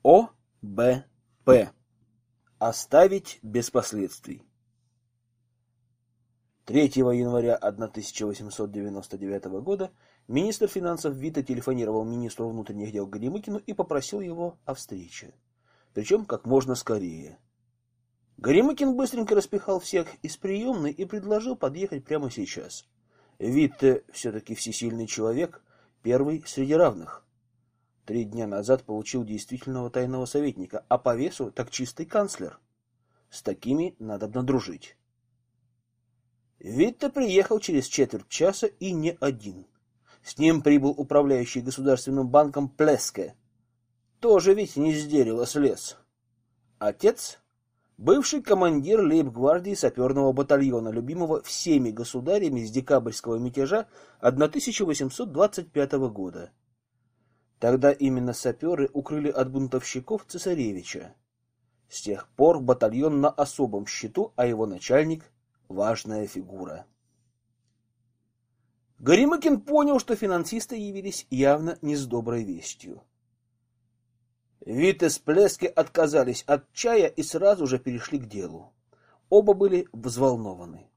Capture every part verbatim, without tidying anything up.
О Б П. Оставить без последствий. третьего января тысяча восемьсот девяносто девятого года министр финансов Витте телефонировал министру внутренних дел Горемыкину и попросил его о встрече. Причем как можно скорее. Горемыкин быстренько распихал всех из приемной и предложил подъехать прямо сейчас. Витте все-таки всесильный человек, первый среди равных. Три дня назад получил действительного тайного советника, а по весу так чистый канцлер. С такими надобно дружить. Витте приехал через четверть часа и не один. С ним прибыл управляющий государственным банком Плеске. Тоже ведь не с дерева слез. Отец — бывший командир лейб-гвардии саперного батальона, любимого всеми государями с декабрьского мятежа тысяча восемьсот двадцать пятого года. Тогда именно саперы укрыли от бунтовщиков цесаревича. С тех пор батальон на особом счету, а его начальник — важная фигура. Горемыкин понял, что финансисты явились явно не с доброй вестью. Витте с Плеске отказались от чая и сразу же перешли к делу. Оба были взволнованы.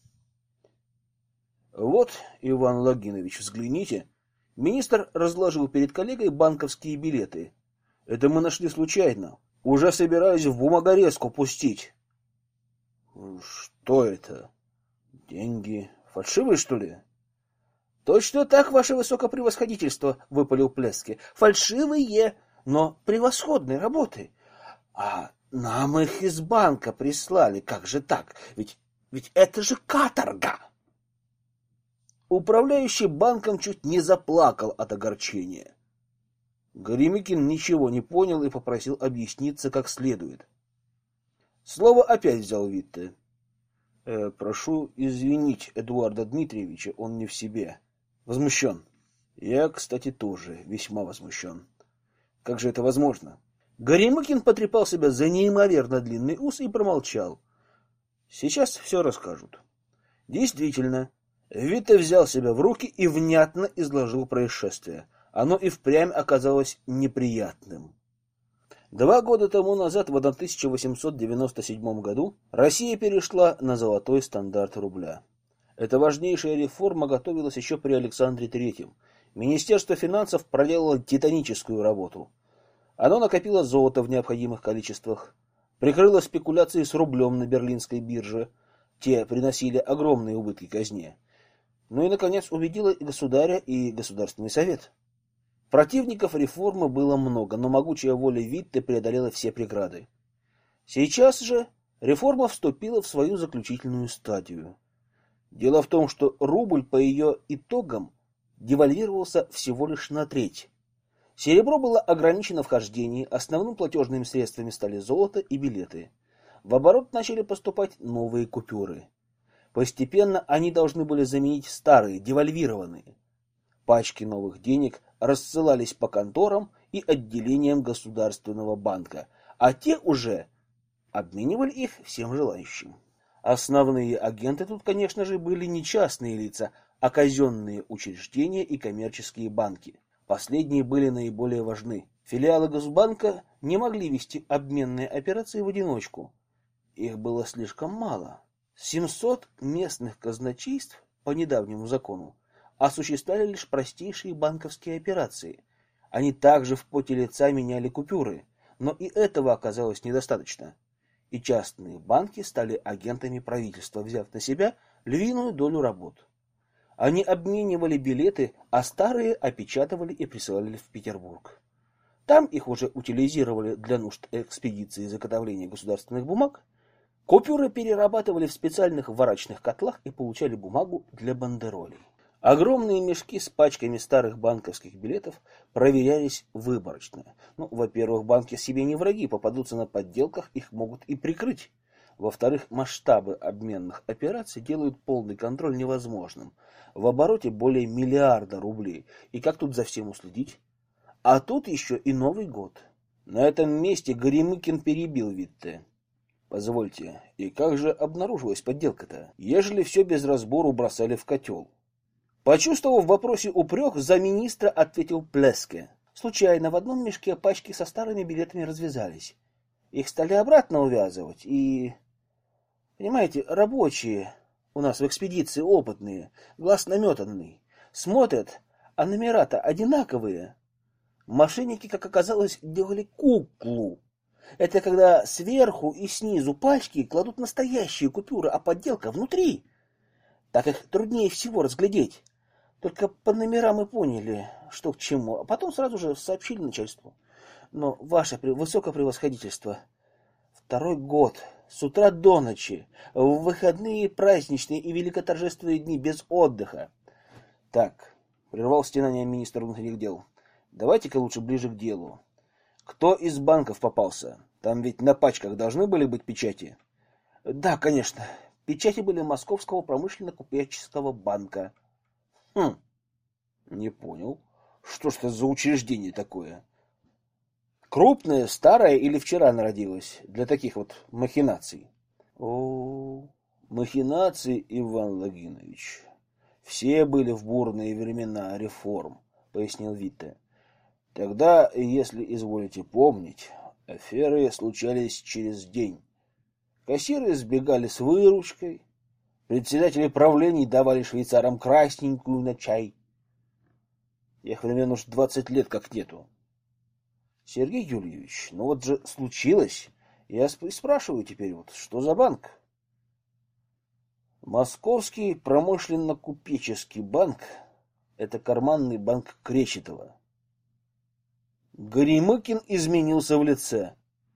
«Вот, Иван Логинович, взгляните». Министр разложил перед коллегой банковские билеты. «Это мы нашли случайно. Уже собираюсь в бумагорезку пустить». «Что это? Деньги фальшивые, что ли?» «Точно так, ваше высокопревосходительство», — выпалил Плеске. «Фальшивые, но превосходной работы. А нам их из банка прислали. Как же так? Ведь, ведь это же каторга!» Управляющий банком чуть не заплакал от огорчения. Горемыкин ничего не понял и попросил объясниться как следует. Слово опять взял Витте. Э, прошу извинить Эдуарда Дмитриевича, он не в себе. Возмущен. Я, кстати, тоже весьма возмущен. Как же это возможно? Горемыкин потрепал себя за неимоверно длинный ус и промолчал. Сейчас все расскажут. Действительно, Витте взял себя в руки и внятно изложил происшествие. Оно и впрямь оказалось неприятным. Два года тому назад, в тысяча восемьсот девяносто седьмом году, Россия перешла на золотой стандарт рубля. Эта важнейшая реформа готовилась еще при Александре Третьем. Министерство финансов проделало титаническую работу. Оно накопило золото в необходимых количествах, прикрыло спекуляции с рублем на берлинской бирже. Те приносили огромные убытки казне. Ну и, наконец, убедила и государя, и Государственный совет. Противников реформы было много, но могучая воля Витте преодолела все преграды. Сейчас же реформа вступила в свою заключительную стадию. Дело в том, что рубль по ее итогам девальвировался всего лишь на треть. Серебро было ограничено в хождении, основным платежными средствами стали золото и билеты. В оборот начали поступать новые купюры. Постепенно они должны были заменить старые, девальвированные. Пачки новых денег рассылались по конторам и отделениям Государственного банка, а те уже обменивали их всем желающим. Основные агенты тут, конечно же, были не частные лица, а казенные учреждения и коммерческие банки. Последние были наиболее важны. Филиалы Госбанка не могли вести обменные операции в одиночку. Их было слишком мало. семьсот местных казначейств по недавнему закону осуществляли лишь простейшие банковские операции. Они также в поте лица меняли купюры, но и этого оказалось недостаточно. И частные банки стали агентами правительства, взяв на себя львиную долю работ. Они обменивали билеты, а старые опечатывали и присылали в Петербург. Там их уже утилизировали для нужд экспедиции заготовления государственных бумаг. Купюры перерабатывали в специальных варочных котлах и получали бумагу для бандеролей. Огромные мешки с пачками старых банковских билетов проверялись выборочно. Ну, во-первых, банки себе не враги, попадутся на подделках, их могут и прикрыть. Во-вторых, масштабы обменных операций делают полный контроль невозможным. В обороте более миллиарда рублей. И как тут за всем уследить? А тут еще и Новый год. На этом месте Горемыкин перебил Витте. Позвольте, и как же обнаружилась подделка-то, ежели все без разбору бросали в котел? Почувствовав в вопросе упрек, замминистра ответил Плеске. Случайно в одном мешке пачки со старыми билетами развязались. Их стали обратно увязывать, и... Понимаете, рабочие у нас в экспедиции опытные, глаз наметанный, смотрят, а номера-то одинаковые. Мошенники, как оказалось, делали куклу. Это когда сверху и снизу пачки кладут настоящие купюры, а подделка внутри. Так их труднее всего разглядеть. Только по номерам мы поняли, что к чему, а потом сразу же сообщили начальству. Но ваше высокопревосходительство, второй год, с утра до ночи, в выходные, праздничные и великоторжественные дни без отдыха. Так, прервал стенание министр внутренних дел. Давайте-ка лучше ближе к делу. Кто из банков попался? Там ведь на пачках должны были быть печати. Да, конечно. Печати были Московского промышленно-купеческого банка. Хм, не понял. Что ж это за учреждение такое? Крупное, старое или вчера народилось для таких вот махинаций? О, махинации, Иван Логинович. Все были в бурные времена реформ, пояснил Витте. Тогда, если изволите помнить, аферы случались через день. Кассиры сбегали с выручкой, председатели правлений давали швейцарам красненькую на чай. Тех времен уж двадцать лет как нету. Сергей Юльевич, ну вот же случилось. Я спрашиваю теперь вот, что за банк? Московский промышленно-купеческий банк — это карманный банк Кречетова. Горемыкин изменился в лице.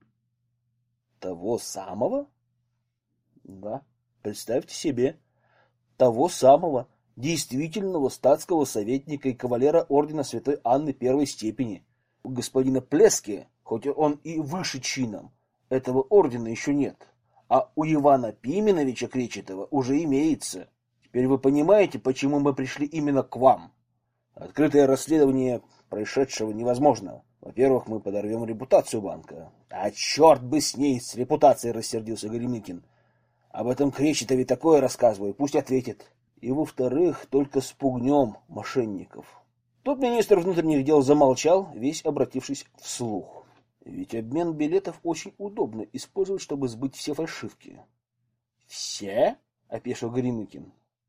Того самого? Да, представьте себе, того самого действительного статского советника и кавалера ордена Святой Анны первой степени. У господина Плески, хоть он и выше чином, этого ордена еще нет, а у Ивана Пименовича Кречетова уже имеется. Теперь вы понимаете, почему мы пришли именно к вам. Открытое расследование происшедшего невозможно. Во-первых, мы подорвем репутацию банка. А черт бы с ней, с репутацией, рассердился Горемыкин. Об этом Кречетове такое рассказываю, пусть ответит. И, во-вторых, только спугнем мошенников. Тут министр внутренних дел замолчал, весь обратившись вслух. Ведь обмен билетов очень удобно использовать, чтобы сбыть все фальшивки. Все? — опешил Горемыкин.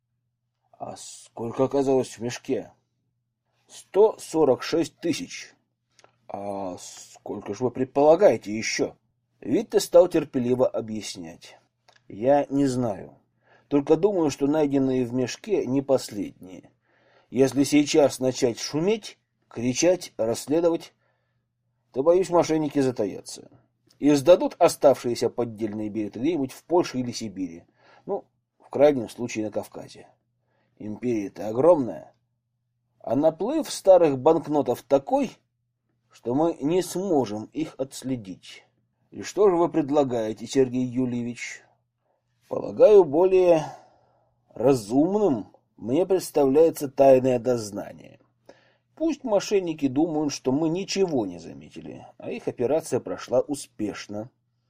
А сколько оказалось в мешке? Сто сорок шесть тысяч. А сколько же вы предполагаете еще? Витте стал терпеливо объяснять. Я не знаю. Только думаю, что найденные в мешке не последние. Если сейчас начать шуметь, кричать, расследовать, то, боюсь, мошенники затаятся. И сдадут оставшиеся поддельные билеты где-нибудь в Польше или Сибири. Ну, в крайнем случае на Кавказе. Империя-то огромная. А наплыв старых банкнотов такой, что мы не сможем их отследить. И что же вы предлагаете, Сергей Юльевич? Полагаю, более разумным мне представляется тайное дознание. Пусть мошенники думают, что мы ничего не заметили, а их операция прошла успешно.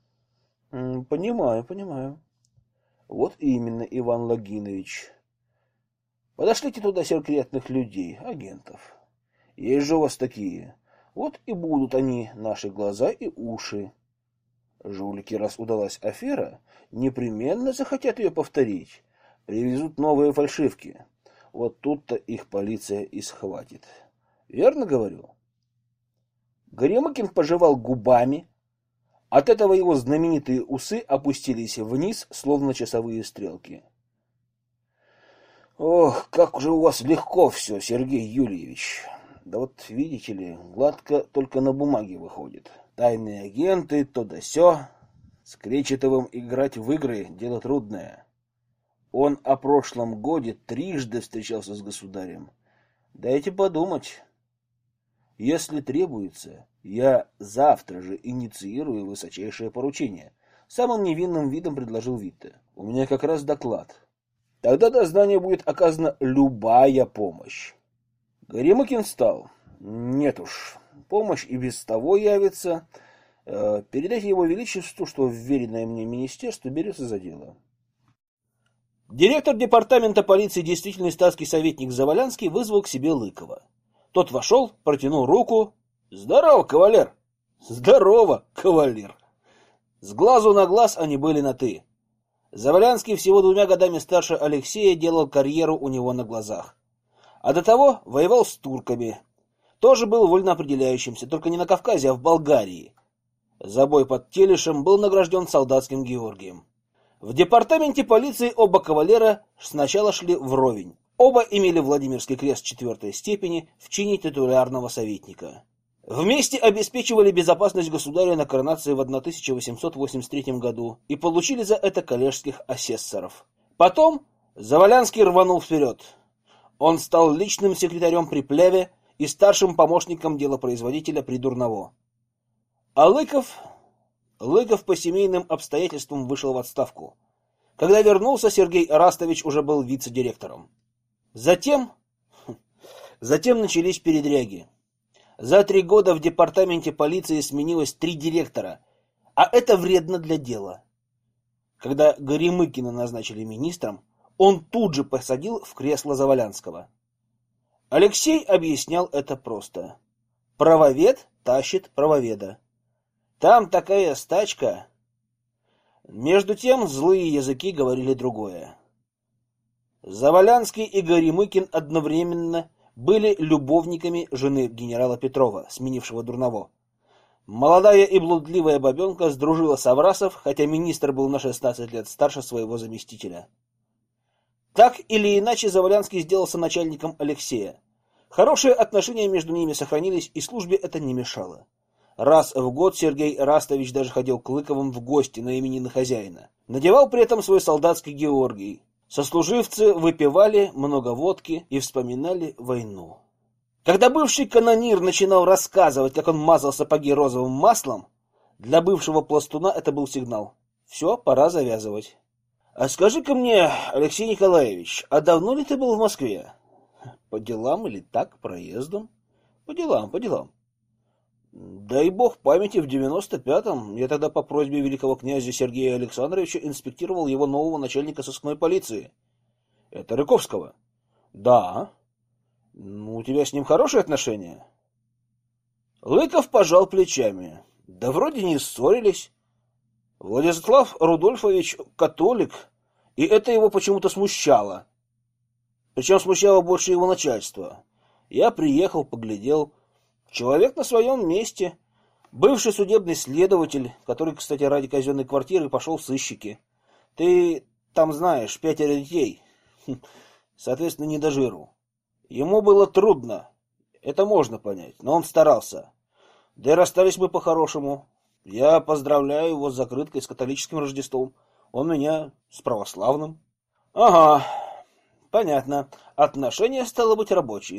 Понимаю, понимаю. Вот именно, Иван Логинович. Подошлите туда секретных людей, агентов. Есть же у вас такие. Вот и будут они наши глаза и уши. Жулики, раз удалась афера, непременно захотят ее повторить. Привезут новые фальшивки. Вот тут-то их полиция и схватит. Верно говорю? Горемыкин пожевал губами. От этого его знаменитые усы опустились вниз, словно часовые стрелки. Ох, как же у вас легко все, Сергей Юльевич. Да вот, видите ли, гладко только на бумаге выходит. Тайные агенты, то да сё. С Кречетовым играть в игры — дело трудное. Он о прошлом годе трижды встречался с государем. Дайте подумать. Если требуется, я завтра же инициирую высочайшее поручение. Самым невинным видом предложил Витте. У меня как раз доклад. Тогда дознанию будет оказана любая помощь. Горемыкин встал. Нет уж, помощь и без того явится. Передайте его величеству, что вверенное мне министерство берется за дело. Директор департамента полиции, действительный статский советник Завалянский, вызвал к себе Лыкова. Тот вошел, протянул руку. Здорово, кавалер. Здорово, кавалер. С глазу на глаз они были на «ты». Завалянский всего двумя годами старше Алексея делал карьеру у него на глазах. А до того воевал с турками. Тоже был вольноопределяющимся, только не на Кавказе, а в Болгарии. За бой под Телешем был награжден солдатским Георгием. В департаменте полиции оба кавалера сначала шли вровень. Оба имели Владимирский крест четвертой степени в чине титулярного советника. Вместе обеспечивали безопасность государя на коронации в тысяча восемьсот восемьдесят третьем году и получили за это коллежских асессоров. Потом Завалянский рванул вперед. Он стал личным секретарем при Плеве и старшим помощником делопроизводителя при Дурново. А Лыков... Лыков по семейным обстоятельствам вышел в отставку. Когда вернулся, Сергей Растович уже был вице-директором. Затем... Затем начались передряги. За три года в департаменте полиции сменилось три директора, а это вредно для дела. Когда Горемыкина назначили министром, он тут же посадил в кресло Завалянского. Алексей объяснял это просто. Правовед тащит правоведа. Там такая стачка. Между тем злые языки говорили другое. Завалянский и Горемыкин одновременно были любовниками жены генерала Петрова, сменившего Дурново. Молодая и блудливая бабенка сдружила Саврасов, хотя министр был на шестнадцать лет старше своего заместителя. Так или иначе Завалянский сделался начальником Алексея. Хорошие отношения между ними сохранились, и службе это не мешало. Раз в год Сергей Растович даже ходил к Лыковым в гости на именины хозяина. Надевал при этом свой солдатский Георгий. Сослуживцы выпивали много водки и вспоминали войну. Когда бывший канонир начинал рассказывать, как он мазал сапоги розовым маслом, для бывшего пластуна это был сигнал. Все, пора завязывать. А скажи-ка мне, Алексей Николаевич, а давно ли ты был в Москве? По делам или так, проездом? По делам, по делам. Дай бог памяти, в девяносто пятом я тогда по просьбе великого князя Сергея Александровича инспектировал его нового начальника сыскной полиции. Это Рыковского. Да. Ну, у тебя с ним хорошие отношения? Лыков пожал плечами. Да вроде не ссорились. Владислав Рудольфович католик, и это его почему-то смущало. Причем смущало больше его начальство. Я приехал, поглядел. Человек на своем месте. Бывший судебный следователь, который, кстати, ради казенной квартиры пошел в сыщики. Ты там знаешь, пятеро детей. Соответственно, не до жиру. Ему было трудно. Это можно понять, но он старался. Да и расстались мы по-хорошему. Я поздравляю его с закрыткой, с католическим Рождеством. Он меня с православным. Ага. Понятно. Отношения, стало быть, рабочие.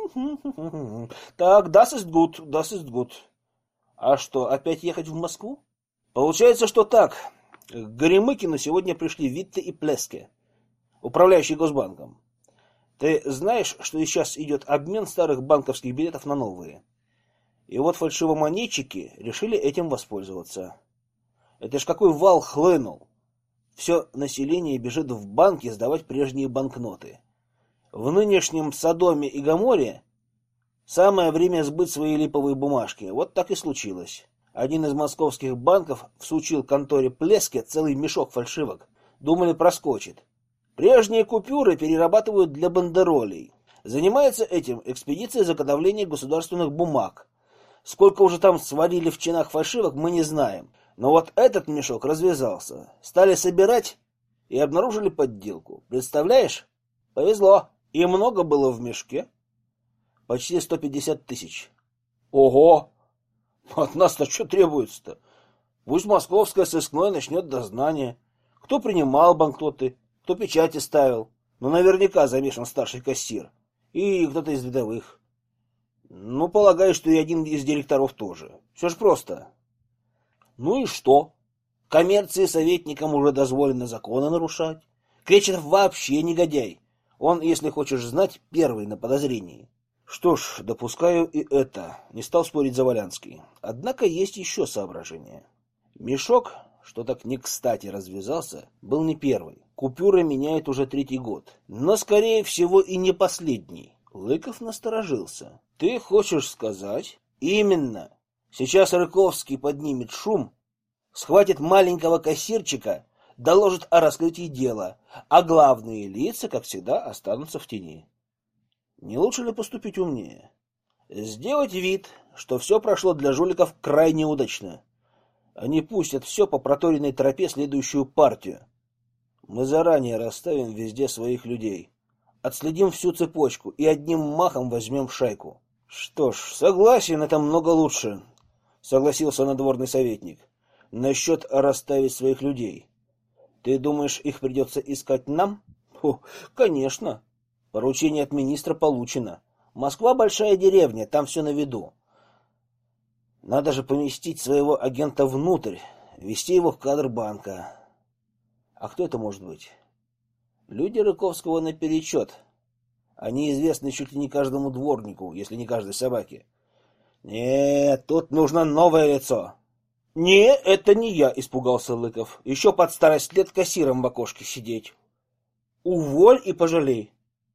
Так, das ist gut, das ist gut. А что, опять ехать в Москву? Получается, что так. К Горемыкину сегодня пришли Витте и Плеске, управляющие Госбанком. Ты знаешь, что сейчас идет обмен старых банковских билетов на новые? И вот фальшивомонетчики решили этим воспользоваться. Это ж какой вал хлынул. Все население бежит в банки сдавать прежние банкноты. В нынешнем Содоме и Гоморе самое время сбыть свои липовые бумажки. Вот так и случилось. Один из московских банков всучил конторе Плеске целый мешок фальшивок. Думали, проскочит. Прежние купюры перерабатывают для бандеролей. Занимается этим экспедиция заготовления государственных бумаг. Сколько уже там сварили в чинах фальшивок, мы не знаем. Но вот этот мешок развязался. Стали собирать и обнаружили подделку. Представляешь? Повезло. И много было в мешке. Почти сто пятьдесят тысяч. Ого! От нас-то что требуется-то? Пусть московское сыскное начнет дознание. Кто принимал банкноты, кто печати ставил. Но наверняка замешан старший кассир. И кто-то из рядовых. Ну, полагаю, что и один из директоров тоже. Все ж просто. Ну и что? Коммерции советникам уже дозволено законы нарушать. Кречетов вообще негодяй. Он, если хочешь знать, первый на подозрении. Что ж, допускаю и это. Не стал спорить Завалянский. Однако есть еще соображение. Мешок, что так не кстати развязался, был не первый. Купюры меняют уже третий год. Но, скорее всего, и не последний. Лыков насторожился. Ты хочешь сказать, Именно. Сейчас Рыковский поднимет шум, схватит маленького кассирчика, доложит о раскрытии дела, а главные лица, как всегда, останутся в тени. Не лучше ли поступить умнее? Сделать вид, что все прошло для жуликов крайне удачно. Они пустят все по проторенной тропе следующую партию. Мы заранее расставим везде своих людей. Отследим всю цепочку и одним махом возьмем шайку. Что ж, согласен, это много лучше, согласился надворный советник. Насчет расставить своих людей. Ты думаешь, их придется искать нам? О, конечно. Поручение от министра получено. Москва большая деревня, там все на виду. Надо же поместить своего агента внутрь, ввести его в кадр банка. А кто это может быть? Люди Рыковского наперечет. Они известны чуть ли не каждому дворнику, если не каждой собаке. Нет, тут нужно новое лицо. Не, это не я, испугался Лыков. Еще под старость лет кассиром в окошке сидеть. Уволь и пожалей.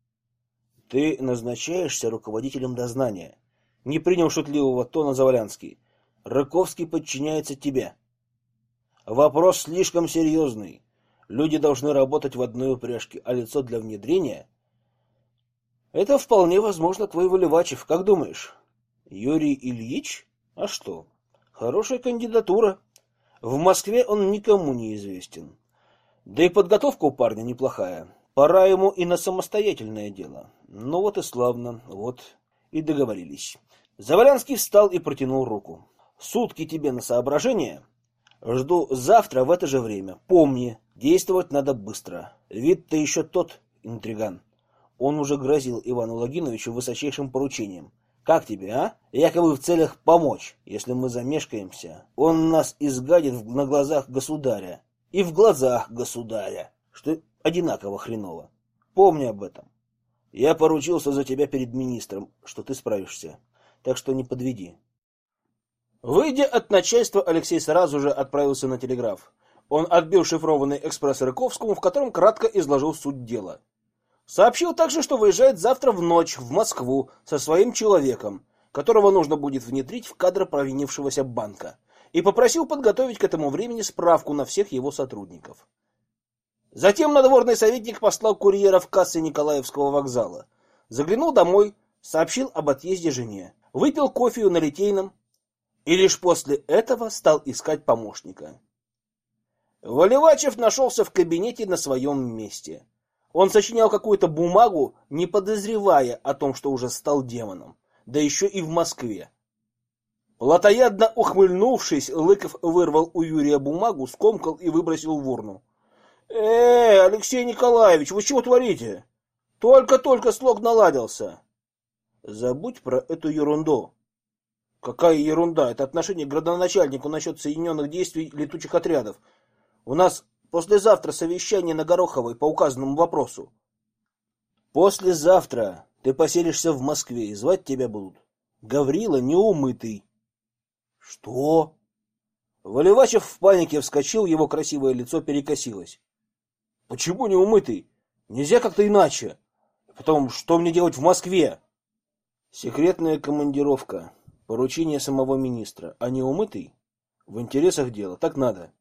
Ты назначаешься руководителем дознания. Не принял шутливого тона Завалянский. Рыковский подчиняется тебе. Вопрос слишком серьезный. Люди должны работать в одной упряжке, а лицо для внедрения... Это вполне возможно твой Выливачев, как думаешь? Юрий Ильич? А что? Хорошая кандидатура. В Москве он никому не известен. Да и подготовка у парня неплохая. Пора ему и на самостоятельное дело. Ну вот и славно, вот и договорились. Завалянский встал и протянул руку. Сутки тебе на соображение. Жду завтра в это же время. Помни, действовать надо быстро. Вид-то еще тот, интриган. Он уже грозил Ивану Логиновичу высочайшим поручением. Как тебе, а? Якобы в целях помочь. Если мы замешкаемся, он нас изгадит на глазах государя. И в глазах государя. Что одинаково хреново. Помни об этом. Я поручился за тебя перед министром, что ты справишься. Так что не подведи. Выйдя от начальства, Алексей сразу же отправился на телеграф. Он отбил шифрованный экспресс Рыковскому, в котором кратко изложил суть дела. Сообщил также, что выезжает завтра в ночь в Москву со своим человеком, которого нужно будет внедрить в кадр провинившегося банка, и попросил подготовить к этому времени справку на всех его сотрудников. Затем надворный советник послал курьера в кассы Николаевского вокзала, заглянул домой, сообщил об отъезде жене, выпил кофею на Литейном и лишь после этого стал искать помощника. Выливачев нашелся в кабинете на своем месте. Он сочинял какую-то бумагу, не подозревая о том, что уже стал демоном, да еще и в Москве. Плотоядно ухмыльнувшись, Лыков вырвал у Юрия бумагу, скомкал и выбросил в урну. «Э, Алексей Николаевич, вы чего творите? Только-только слог наладился». «Забудь про эту ерунду». «Какая ерунда? Это отношение к градоначальнику насчет соединенных действий летучих отрядов. У нас послезавтра совещание на Гороховой по указанному вопросу». «Послезавтра ты поселишься в Москве, и звать тебя будут Гаврила Неумытый». «Что?» Выливачев в панике вскочил, его красивое лицо перекосилось. «Почему Неумытый? Нельзя как-то иначе. Потом, что мне делать в Москве?» «Секретная командировка, поручение самого министра, а Неумытый в интересах дела, так надо».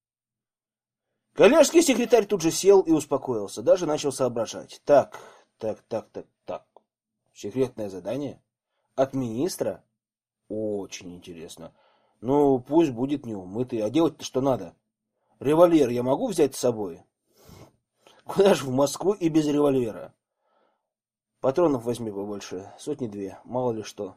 Коллежский секретарь тут же сел и успокоился, даже начал соображать. Так, так, так, так, так. Секретное задание? От министра? Очень интересно. Ну, пусть будет Неумытый, а делать-то что надо? Револьвер я могу взять с собой? Куда ж в Москву и без револьвера? Патронов возьми побольше, сотни-две, мало ли что.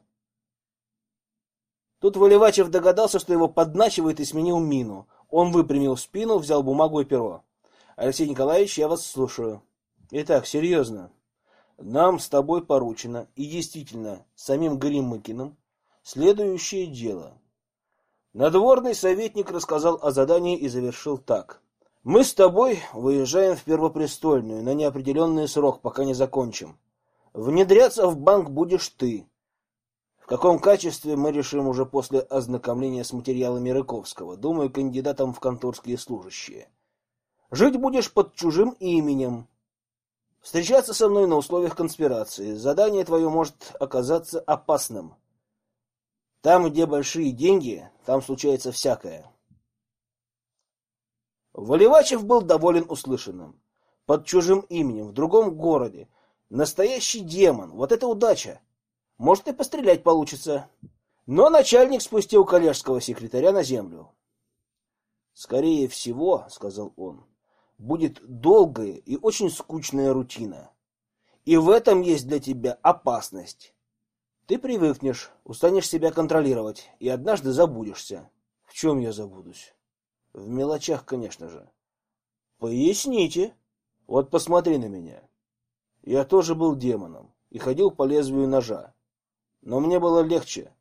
Тут Выливачев догадался, что его подначивает, и сменил мину. Он выпрямил спину, взял бумагу и перо. «Алексей Николаевич, я вас слушаю. Итак, серьезно. Нам с тобой поручено, и действительно, самим Горемыкиным, следующее дело». Надворный советник рассказал о задании и завершил так. «Мы с тобой выезжаем в Первопрестольную на неопределенный срок, пока не закончим. Внедряться в банк будешь ты. В каком качестве мы решим уже после ознакомления с материалами Рыковского, думаю, кандидатом в конторские служащие. Жить будешь под чужим именем. Встречаться со мной на условиях конспирации. Задание твое может оказаться опасным. Там, где большие деньги, там случается всякое. Воливачев был доволен услышанным. Под чужим именем, в другом городе. Настоящий демон. Вот это удача. Может, и пострелять получится. Но начальник спустил коллежского секретаря на землю. «Скорее всего, — сказал он, — будет долгая и очень скучная рутина. И в этом есть для тебя опасность. Ты привыкнешь, устанешь себя контролировать, и однажды забудешься». «В чем я забудусь?» «В мелочах, конечно же». «Поясните. Вот посмотри на меня. Я тоже был демоном и ходил по лезвию ножа. Но мне было легче.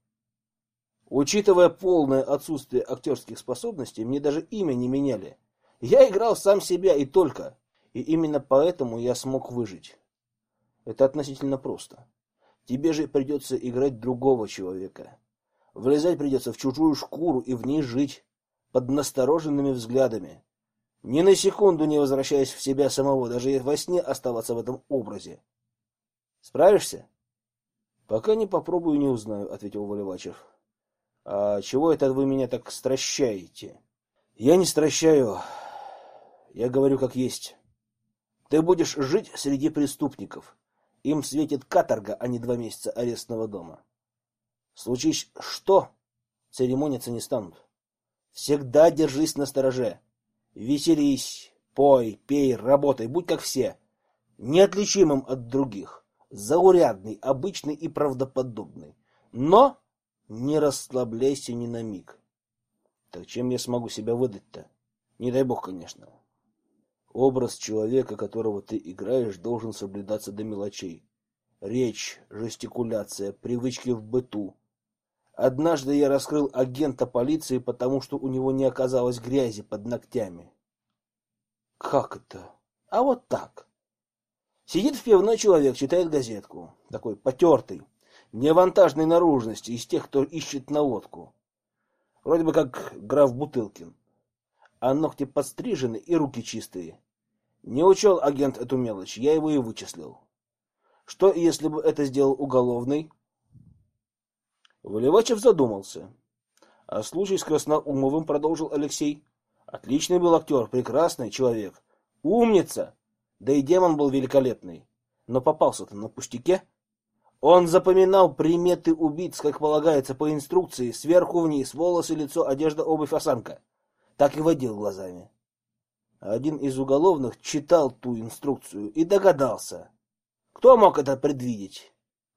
Учитывая полное отсутствие актерских способностей, мне даже имя не меняли. Я играл сам себя и только. И именно поэтому я смог выжить. Это относительно просто. Тебе же придется играть другого человека. Влезать придется в чужую шкуру и в ней жить, под настороженными взглядами. Ни на секунду не возвращаясь в себя самого, даже во сне оставаться в этом образе. Справишься? Пока не попробую, не узнаю, ответил Воливачев. А чего это вы меня так стращаете? Я не стращаю. Я говорю как есть. Ты будешь жить среди преступников. Им светит каторга, а не два месяца арестного дома. Случись что, церемониться не станут. Всегда держись настороже. Веселись, пой, пей, работай, будь как все, неотличимым от других, заурядный, обычный и правдоподобный. Но не расслабляйся ни на миг. Так чем я смогу себя выдать-то? Не дай бог, конечно. Образ человека, которого ты играешь, должен соблюдаться до мелочей. Речь, жестикуляция, привычки в быту. Однажды я раскрыл агента полиции, потому что у него не оказалось грязи под ногтями. Как это? А вот так. Сидит в пивной человек, читает газетку. Такой потертый, невантажной наружности, из тех, кто ищет наводку. Вроде бы как граф Бутылкин. А ногти подстрижены и руки чистые. Не учел агент эту мелочь, я его и вычислил. Что, если бы это сделал уголовный? Воливачев задумался. А случай с Красноумовым, продолжил Алексей. Отличный был актер, прекрасный человек. Умница! Да и демон был великолепный. Но попался-то на пустяке. Он запоминал приметы убийц, как полагается по инструкции, сверху вниз, волосы, лицо, одежда, обувь, осанка. Так и водил глазами. Один из уголовных читал ту инструкцию и догадался. Кто мог это предвидеть?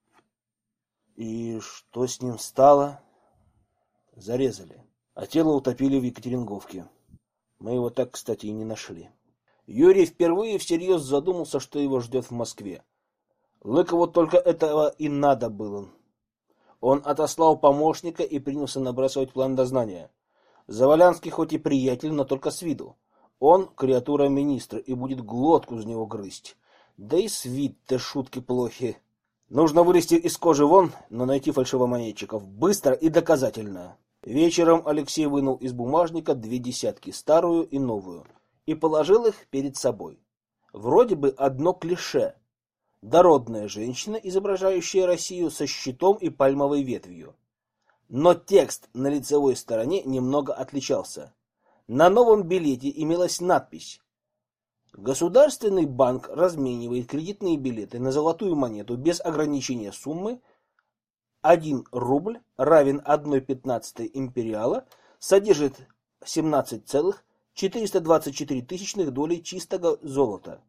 И что с ним стало? Зарезали. А тело утопили в Екатеринговке. Мы его так, кстати, и не нашли. Юрий впервые всерьез задумался, что его ждет в Москве. Лыкову только этого и надо было. Он отослал помощника и принялся набрасывать план дознания. Завалянский хоть и приятель, но только с виду. Он креатура министра и будет глотку из него грызть. Да и с вид-то шутки плохи. Нужно вылезти из кожи вон, но найти фальшивомонетчиков быстро и доказательно. Вечером Алексей вынул из бумажника две десятки, старую и новую, и положил их перед собой. Вроде бы одно клише. Дородная женщина, изображающая Россию со щитом и пальмовой ветвью. Но текст на лицевой стороне немного отличался. На новом билете имелась надпись: Государственный банк разменивает кредитные билеты на золотую монету без ограничения суммы один рубль равен одной пятнадцатой империала, содержит семнадцать целых четыреста двадцать четыре тысячных долей чистого золота.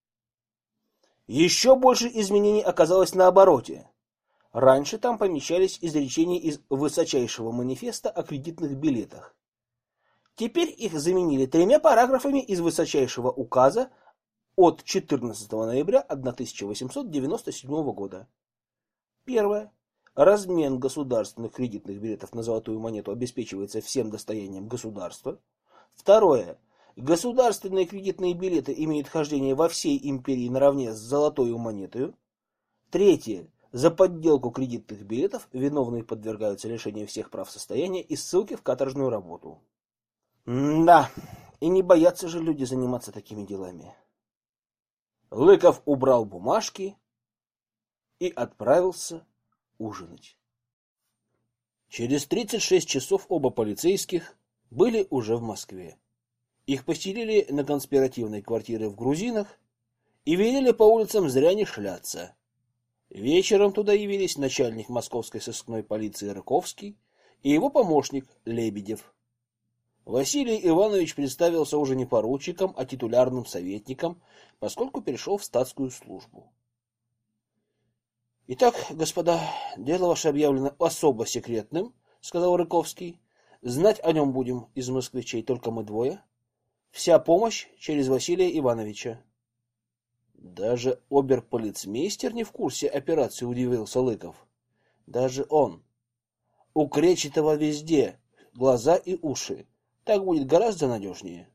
Еще больше изменений оказалось на обороте. Раньше там помещались изречения из высочайшего манифеста о кредитных билетах. Теперь их заменили тремя параграфами из высочайшего указа от четырнадцатого ноября тысяча восемьсот девяносто седьмого года. Первое. Размен государственных кредитных билетов на золотую монету обеспечивается всем достоянием государства. Второе. Государственные кредитные билеты имеют хождение во всей империи наравне с золотой монетой. Третье. За подделку кредитных билетов виновные подвергаются лишению всех прав состояния и ссылке в каторжную работу. Да, и не боятся же люди заниматься такими делами. Лыков убрал бумажки и отправился ужинать. Через тридцать шесть часов оба полицейских были уже в Москве. Их поселили на конспиративной квартире в Грузинах и велели по улицам зря не шляться. Вечером туда явились начальник московской сыскной полиции Рыковский и его помощник Лебедев. Василий Иванович представился уже не поручиком, а титулярным советником, поскольку перешел в статскую службу. «Итак, господа, дело ваше объявлено особо секретным», — сказал Рыковский. «Знать о нем будем из москвичей только мы двое. Вся помощь через Василия Ивановича». Даже оберполицмейстер не в курсе операции, удивился Лыков. Даже он. У Кречетова везде глаза и уши. Так будет гораздо надежнее.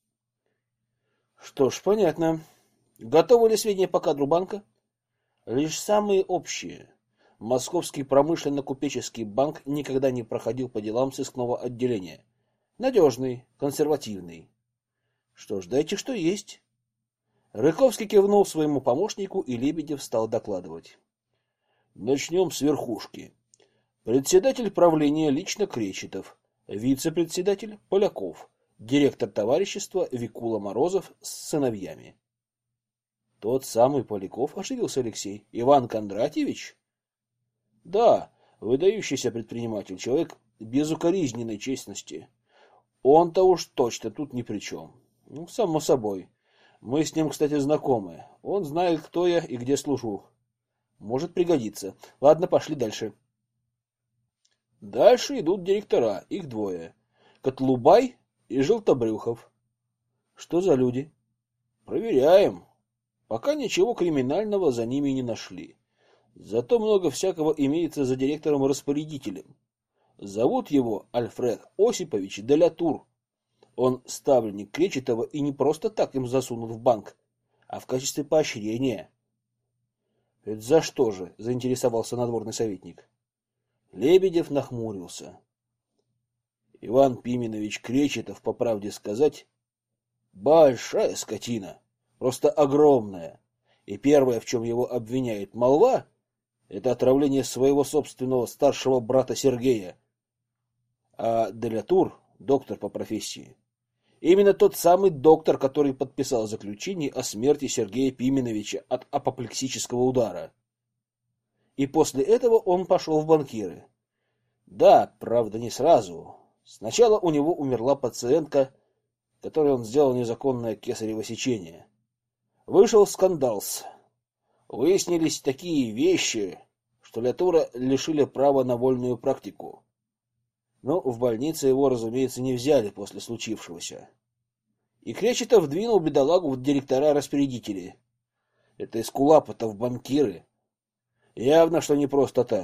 Что ж, понятно. Готовы ли сведения по кадру банка? Лишь самые общие. Московский промышленно-купеческий банк никогда не проходил по делам сыскного отделения. Надежный, консервативный. Что ж, дайте что есть. Рыковский кивнул своему помощнику, и Лебедев стал докладывать. Начнем с верхушки. Председатель правления лично Кречетов, вице-председатель Поляков, директор товарищества Викула Морозов с сыновьями. Тот самый Поляков, оживился Алексей. Иван Кондратьевич? Да, выдающийся предприниматель, человек безукоризненной честности. Он-то уж точно тут ни при чем. Ну, само собой. Мы с ним, кстати, знакомы. Он знает, кто я и где служу. Может пригодиться. Ладно, пошли дальше. Дальше идут директора, их двое. Котлубай и Желтобрюхов. Что за люди? Проверяем. Пока ничего криминального за ними не нашли. Зато много всякого имеется за директором-распорядителем. Зовут его Альфред Осипович де ля Тур. Он ставленник Кречетова и не просто так им засунут в банк, а в качестве поощрения. — Это за что же? — заинтересовался надворный советник. Лебедев нахмурился. Иван Пименович Кречетов, по правде сказать, большая скотина, просто огромная. И первое, в чем его обвиняет молва, это отравление своего собственного старшего брата Сергея. А де ля Тур — доктор по профессии. Именно тот самый доктор, который подписал заключение о смерти Сергея Пименовича от апоплексического удара. И после этого он пошел в банкиры. Да, правда, не сразу. Сначала у него умерла пациентка, которой он сделал незаконное кесарево сечение. Вышел скандал. Выяснились такие вещи, что ля Тура лишили права на вольную практику. Но в больнице его, разумеется, не взяли после случившегося. И Кречетов двинул бедолагу в директора-распорядители. Это эскулапы-то в банкиры. Явно, что не просто так.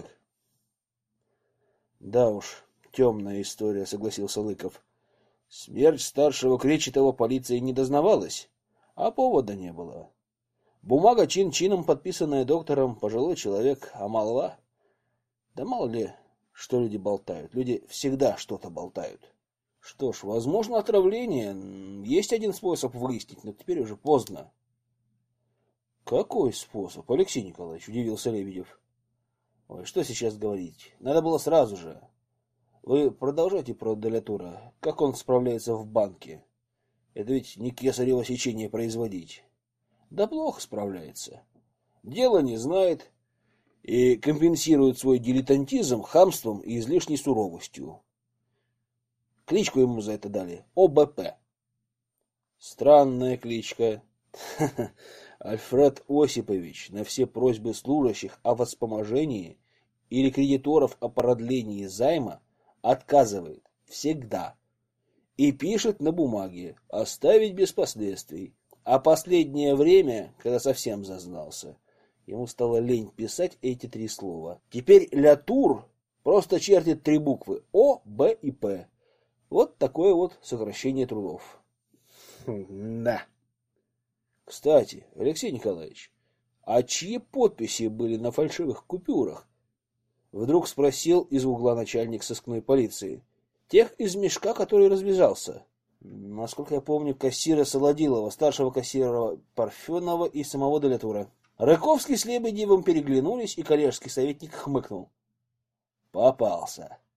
Да уж, темная история, согласился Лыков. Смерть старшего Кречетова полиции не дознавалась, а повода не было. Бумага чин-чином, подписанная доктором, пожилой человек, а молва? Да мало ли... Что люди болтают? Люди всегда что-то болтают. Что ж, возможно, отравление. Есть один способ выяснить, но теперь уже поздно. Какой способ, Алексей Николаевич? Удивился Лебедев. Ой, что сейчас говорить? Надо было сразу же. Вы продолжайте про де ля Тура. Как он справляется в банке? Это ведь не кесарево сечение производить. Да плохо справляется. Дело не знает. И компенсирует свой дилетантизм хамством и излишней суровостью. Кличку ему за это дали — О Б П. Странная кличка. Альфред Осипович на все просьбы служащих о воспоможении или кредиторов о продлении займа отказывает всегда и пишет на бумаге «оставить без последствий», а последнее время, когда совсем зазнался, ему стало лень писать эти три слова. Теперь ля Тур просто чертит три буквы О, Б и П. Вот такое вот сокращение трудов. Да. Кстати, Алексей Николаевич, а чьи подписи были на фальшивых купюрах? Вдруг спросил из угла начальник сыскной полиции. Тех из мешка, который развязался. Насколько я помню, кассира Солодилова, старшего кассира Парфенова и самого де ля Тура. Рыковский с Лебедевым переглянулись, и коллежский советник хмыкнул. Попался.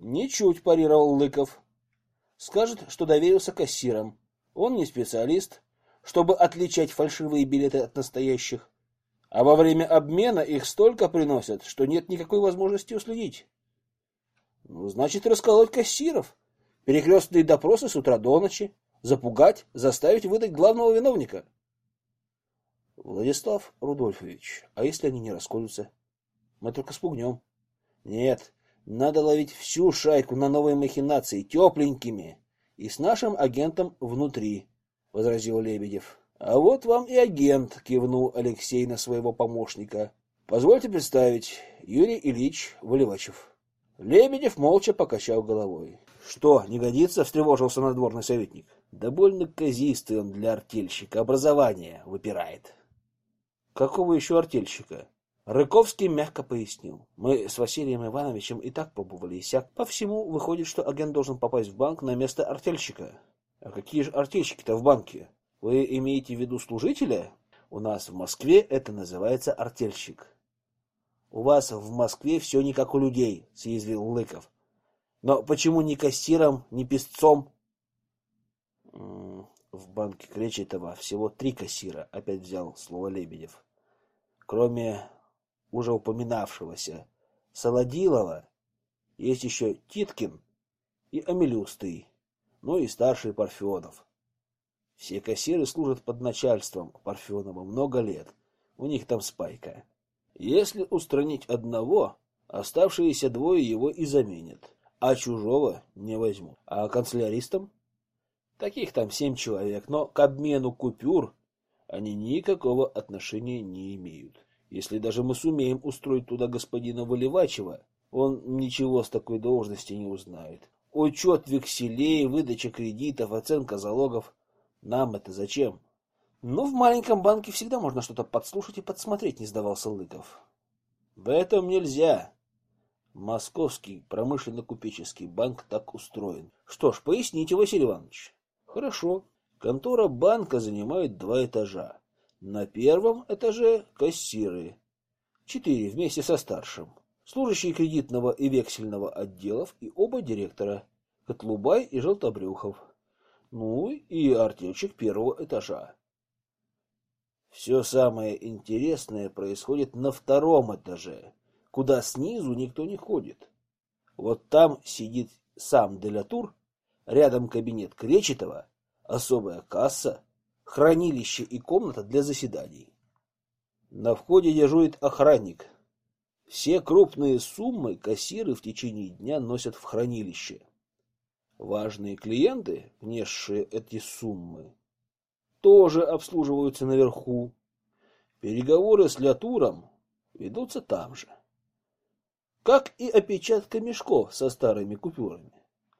Ничуть, парировал Лыков. Скажет, что доверился кассирам. Он не специалист, чтобы отличать фальшивые билеты от настоящих. А во время обмена их столько приносят, что нет никакой возможности уследить. Ну, значит, расколоть кассиров. Перекрестные допросы с утра до ночи. Запугать, заставить выдать главного виновника. Владислав Рудольфович, а если они не расколются? Мы только спугнем. Нет, надо ловить всю шайку на новые махинации, тепленькими. И с нашим агентом внутри, — возразил Лебедев. А вот вам и агент, — кивнул Алексей на своего помощника. Позвольте представить, Юрий Ильич Выливачев. Лебедев молча покачал головой. Что, не годится? — встревожился надворный советник. Да больно казистый он для артельщика, образование выпирает. Какого еще артельщика? Рыковский мягко пояснил. Мы с Василием Ивановичем и так пробовали и сяк. По всему выходит, что агент должен попасть в банк на место артельщика. А какие же артельщики-то в банке? Вы имеете в виду служителя? У нас в Москве это называется артельщик. У вас в Москве все не как у людей, съязвил Лыков. Но почему ни кассиром, ни писцом? В банке Кречетова всего три кассира, опять взял слово Лебедев. Кроме уже упоминавшегося Солодилова, есть еще Титкин и Амелюстый, ну и старший Парфенов. Все кассиры служат под начальством Парфенова много лет, у них там спайка. Если устранить одного, оставшиеся двое его и заменят, а чужого не возьмут. А канцеляристам? Таких там семь человек, но к обмену купюр они никакого отношения не имеют. Если даже мы сумеем устроить туда господина Выливачева, он ничего с такой должности не узнает. Учет векселей, выдача кредитов, оценка залогов. Нам это зачем? Ну, в маленьком банке всегда можно что-то подслушать и подсмотреть, не сдавался Лыков. В этом нельзя. Московский промышленно-купеческий банк так устроен. Что ж, поясните, Василий Иванович. Хорошо. Контора банка занимает два этажа. На первом этаже кассиры. Четыре вместе со старшим. Служащие кредитного и вексельного отделов и оба директора. Котлубай и Желтобрюхов. Ну и артельщик первого этажа. Все самое интересное происходит на втором этаже, куда снизу никто не ходит. Вот там сидит сам Делятур, рядом кабинет Кречетова, особая касса, хранилище и комната для заседаний. На входе дежурит охранник. Все крупные суммы кассиры в течение дня носят в хранилище. Важные клиенты, внесшие эти суммы, тоже обслуживаются наверху. Переговоры с Лятуром ведутся там же. Как и опечатка мешков со старыми купюрами.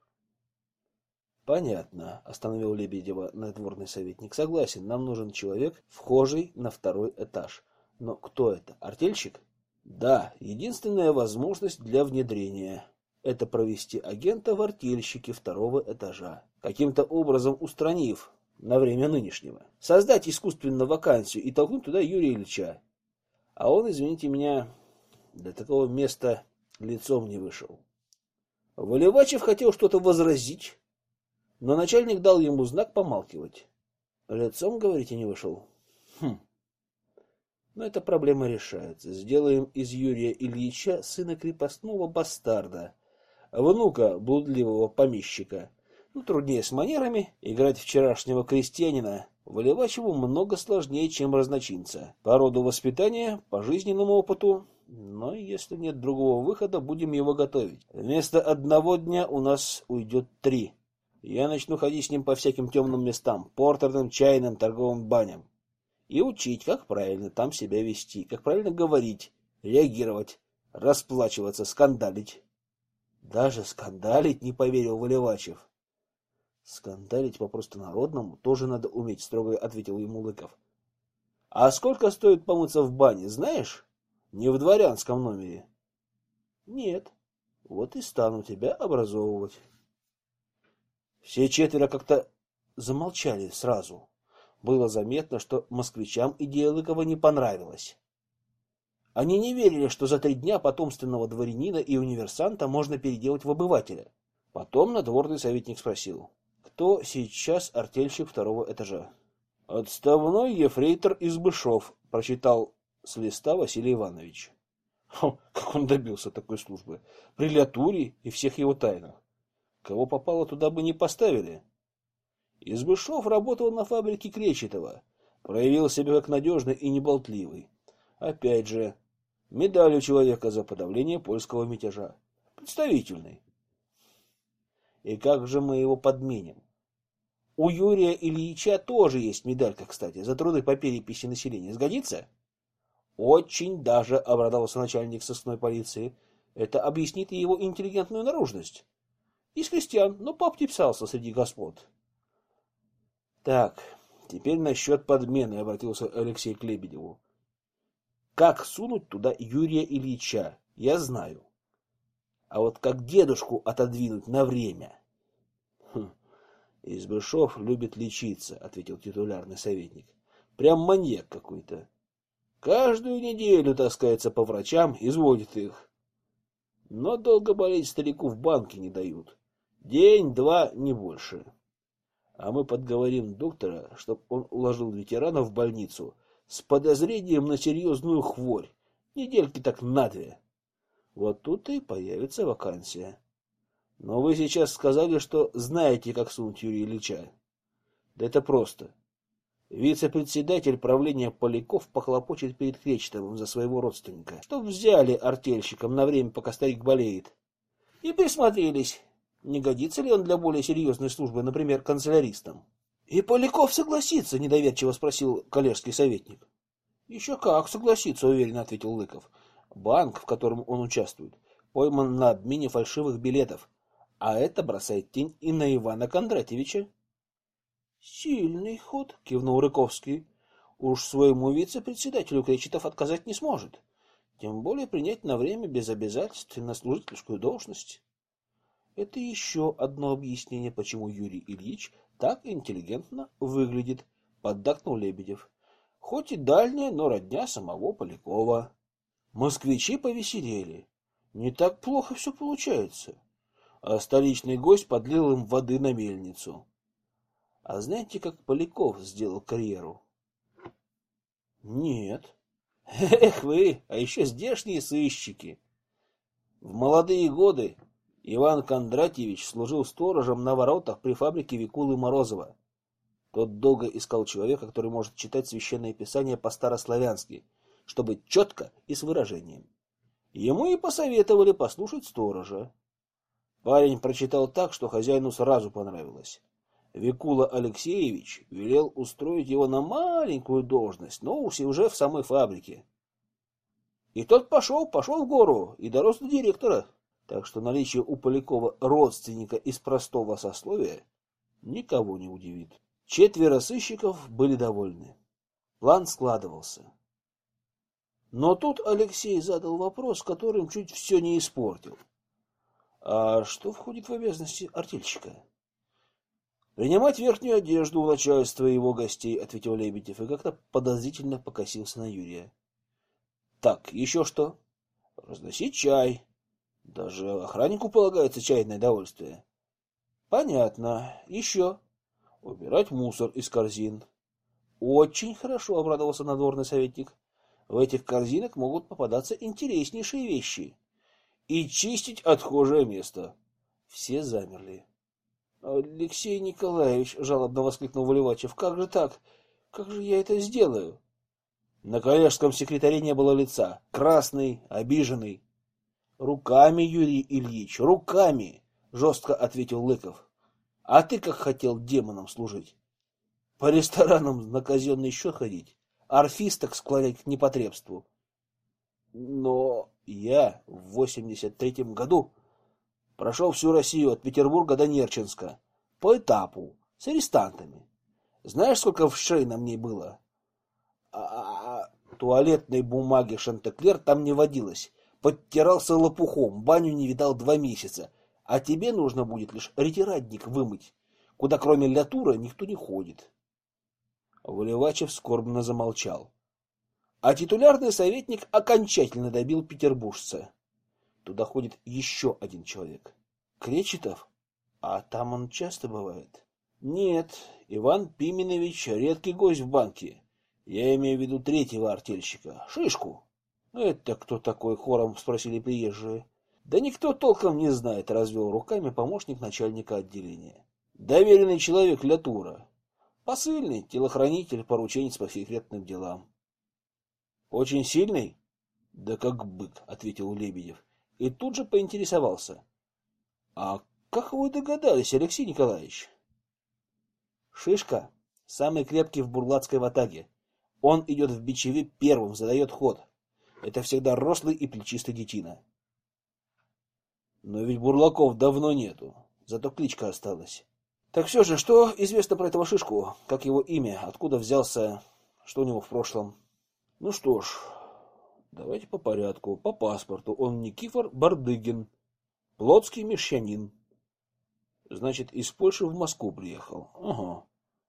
Понятно, остановил Лебедева надворный советник. Согласен, нам нужен человек, вхожий на второй этаж. Но кто это? Артельщик? Да, единственная возможность для внедрения — это провести агента в артельщике второго этажа, каким-то образом устранив на время нынешнего. Создать искусственно вакансию и толкнуть туда Юрия Ильича. А он, извините меня, до такого места лицом не вышел. Выливачев хотел что-то возразить, но начальник дал ему знак помалкивать. Лицом, говорите, не вышел? Хм. Но эта проблема решается. Сделаем из Юрия Ильича сына крепостного бастарда, внука блудливого помещика. Ну, труднее с манерами, играть вчерашнего крестьянина Выливачеву много сложнее, чем разночинца. По роду воспитания, по жизненному опыту, но если нет другого выхода, будем его готовить. Вместо одного дня у нас уйдет три. Я начну ходить с ним по всяким темным местам, портерным, чайным, торговым баням. И учить, как правильно там себя вести, как правильно говорить, реагировать, расплачиваться, скандалить. Даже скандалить, не поверил Выливачев. Скандалить по-простонародному тоже надо уметь, строго ответил ему Лыков. А сколько стоит помыться в бане, знаешь? Не в дворянском номере. Нет. Вот и стану тебя образовывать. Все четверо как-то замолчали сразу. Было заметно, что москвичам идея Лыкова не понравилась. Они не верили, что за три дня потомственного дворянина и универсанта можно переделать в обывателя. Потом надворный советник спросил: кто сейчас артельщик второго этажа? Отставной ефрейтор Избышев, прочитал с листа Василий Иванович. Хо, как он добился такой службы? При Лятуре и всех его тайнах. Кого попало, туда бы не поставили. Избышев работал на фабрике Кречетова, проявил себя как надежный и неболтливый. Опять же, медаль у человека за подавление польского мятежа. Представительный. И как же мы его подменим? У Юрия Ильича тоже есть медалька, кстати, за труды по переписи населения. Сгодится? Очень даже, обрадовался начальник сыскной полиции. Это объяснит и его интеллигентную наружность. Из крестьян, но пообтесался среди господ. Так, теперь насчет подмены, обратился Алексей к Лебедеву. Как сунуть туда Юрия Ильича, я знаю. А вот как дедушку отодвинуть на время? Хм. Избышев любит лечиться, ответил титулярный советник. Прям маньяк какой-то. Каждую неделю таскается по врачам, изводит их. Но долго болеть старику в банке не дают. День-два, не больше. А мы подговорим доктора, чтобы он уложил ветерана в больницу с подозрением на серьезную хворь. Недельки так на две. Вот тут и появится вакансия. Но вы сейчас сказали, что знаете, как сунуть Юрия Ильича. Да это просто. Вице-председатель правления Поляков похлопочет перед Кречетовым за своего родственника, чтоб взяли артельщиком на время, пока старик болеет. И присмотрелись, не годится ли он для более серьезной службы, например, канцеляристом. И Поляков согласится, недоверчиво спросил коллежский советник. Еще как согласится, уверенно ответил Лыков. Банк, в котором он участвует, пойман на обмене фальшивых билетов, а это бросает тень и на Ивана Кондратьевича. Сильный ход, кивнул Рыковский. Уж своему вице-председателю Кречетов отказать не сможет. Тем более принять на время без обязательств на служительскую должность. Это еще одно объяснение, почему Юрий Ильич так интеллигентно выглядит, поддакнул Лебедев. Хоть и дальняя, но родня самого Полякова. Москвичи повеселели. Не так плохо все получается. А столичный гость подлил им воды на мельницу. А знаете, как Поляков сделал карьеру? Нет. Эх вы, а еще здешние сыщики. В молодые годы Иван Кондратьевич служил сторожем на воротах при фабрике Викулы Морозова. Тот долго искал человека, который может читать священное писание по-старославянски, чтобы четко и с выражением. Ему и посоветовали послушать сторожа. Парень прочитал так, что хозяину сразу понравилось. Викула Алексеевич велел устроить его на маленькую должность, но уже в самой фабрике. И тот пошел, пошел в гору и дорос до директора. Так что наличие у Полякова родственника из простого сословия никого не удивит. Четверо сыщиков были довольны. План складывался. Но тут Алексей задал вопрос, которым чуть все не испортил. А что входит в обязанности артельщика? Принимать верхнюю одежду у начальства и его гостей, ответил Лебедев и как-то подозрительно покосился на Юрия. Так, еще что? Разносить чай. Даже охраннику полагается чайное довольствие. Понятно. Еще. Убирать мусор из корзин. Очень хорошо, обрадовался надворный советник. В этих корзинах могут попадаться интереснейшие вещи. И чистить отхожее место. Все замерли. Алексей Николаевич, жалобно воскликнул Валивачев, как же так? Как же я это сделаю? На коллежском секретаре не было лица. Красный, обиженный. Руками, Юрий Ильич, руками, жестко ответил Лыков. А ты как хотел демонам служить? По ресторанам на казенный счет ходить? Орфисток склонять к непотребству? Но я в восемьдесят третьем году прошел всю Россию от Петербурга до Нерчинска по этапу с арестантами. Знаешь, сколько вшей на мне было? А, -а, -а туалетной бумаги Шантеклер там не водилось. Подтирался лопухом, баню не видал два месяца. А тебе нужно будет лишь ретирадник вымыть, куда кроме лятура никто не ходит. Валивачев скорбно замолчал. А титулярный советник окончательно добил петербуржца. Туда ходит еще один человек. Кречетов? А там он часто бывает? Нет, Иван Пименович редкий гость в банке. Я имею в виду третьего артельщика, Шишку. Это кто такой, хором спросили приезжие. Да никто толком не знает, развел руками помощник начальника отделения. Доверенный человек для тура. Посыльный, телохранитель, порученец по секретным делам. Очень сильный? Да как бык, ответил Лебедев. И тут же поинтересовался. А как вы догадались, Алексей Николаевич? Шишка самый крепкий в бурлацкой ватаге. Он идет в бичеве первым, задает ход. Это всегда рослый и плечистый детина. Но ведь бурлаков давно нету, зато кличка осталась. Так все же, что известно про этого Шишку? Как его имя? Откуда взялся? Что у него в прошлом? Ну что ж, давайте по порядку. По паспорту он Никифор Бардыгин, плотский мещанин. Значит, из Польши в Москву приехал. Ага.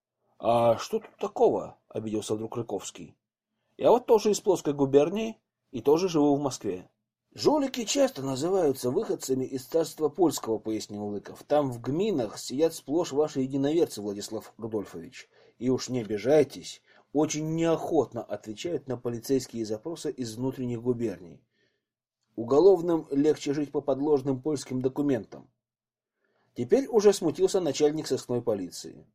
А что тут такого? Обиделся вдруг Рыковский. Я вот тоже из Плотской губернии и тоже живу в Москве. Жулики часто называются выходцами из царства польского, пояснил Лыков. Там в гминах сидят сплошь ваши единоверцы, Владислав Рудольфович. И уж не обижайтесь, очень неохотно отвечают на полицейские запросы из внутренних губерний. Уголовным легче жить по подложным польским документам. Теперь уже смутился начальник сыскной полиции.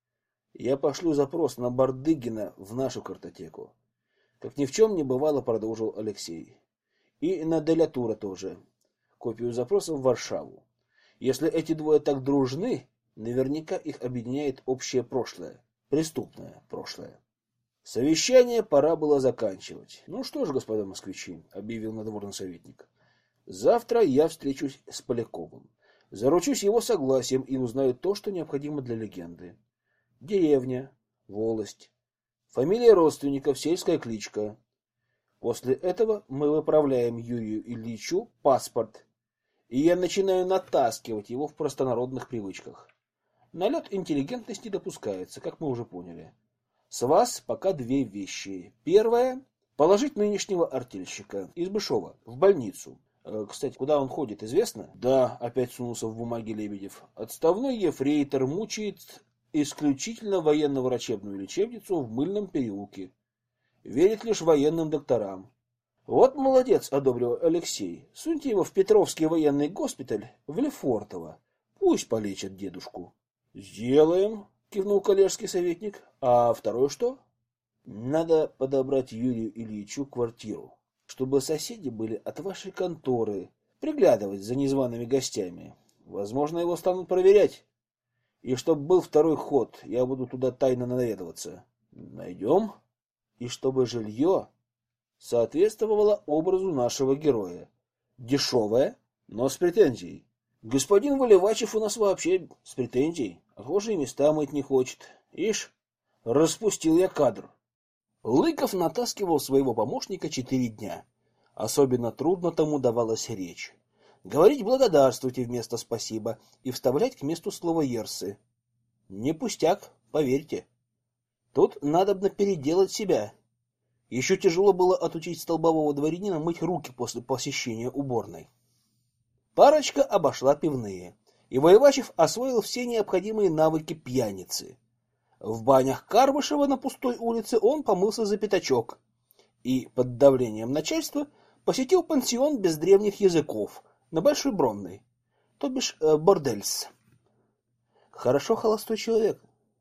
Я пошлю запрос на Бардыгина в нашу картотеку. Как ни в чем не бывало, продолжил Алексей. И на Делятура тоже. Копию запроса в Варшаву. Если эти двое так дружны, наверняка их объединяет общее прошлое. Преступное прошлое. Совещание пора было заканчивать. Ну что ж, господа москвичи, объявил надворный советник. Завтра я встречусь с Поляковым. Заручусь его согласием и узнаю то, что необходимо для легенды. Деревня, волость, фамилия родственников, сельская кличка. После этого мы выправляем Юрию Ильичу паспорт, и я начинаю натаскивать его в простонародных привычках. Налет интеллигентности допускается, как мы уже поняли. С вас пока две вещи. Первое — положить нынешнего артельщика из Бышова в больницу. Кстати, куда он ходит, известно? Да, опять сунулся в бумаги Лебедев. Отставной ефрейтор мучает исключительно военно-врачебную лечебницу в Мыльном переулке. Верит лишь военным докторам. Вот молодец, одобрил Алексей. Суньте его в Петровский военный госпиталь в Лефортово. Пусть полечат дедушку. Сделаем, кивнул коллежский советник. А второе что? Надо подобрать Юрию Ильичу квартиру, чтобы соседи были от вашей конторы, приглядывать за незваными гостями. Возможно, его станут проверять. И чтобы был второй ход, я буду туда тайно наведываться. Найдем. И чтобы жилье соответствовало образу нашего героя. Дешевое, но с претензией. Господин Выливачев у нас вообще с претензией. Отхожие места мыть не хочет. Ишь, распустил я кадр. Лыков натаскивал своего помощника четыре дня. Особенно трудно тому давалась речь. Говорить «благодарствуйте» вместо «спасибо» и вставлять к месту слово «ерсы». Не пустяк, поверьте. Тут надобно переделать себя. Еще тяжело было отучить столбового дворянина мыть руки после посещения уборной. Парочка обошла пивные, и Воевачев освоил все необходимые навыки пьяницы. В банях Карбышева на пустой улице он помылся за пятачок и под давлением начальства посетил пансион без древних языков на Большой Бронной, то бишь э, бордельс. Хорошо холостой человек.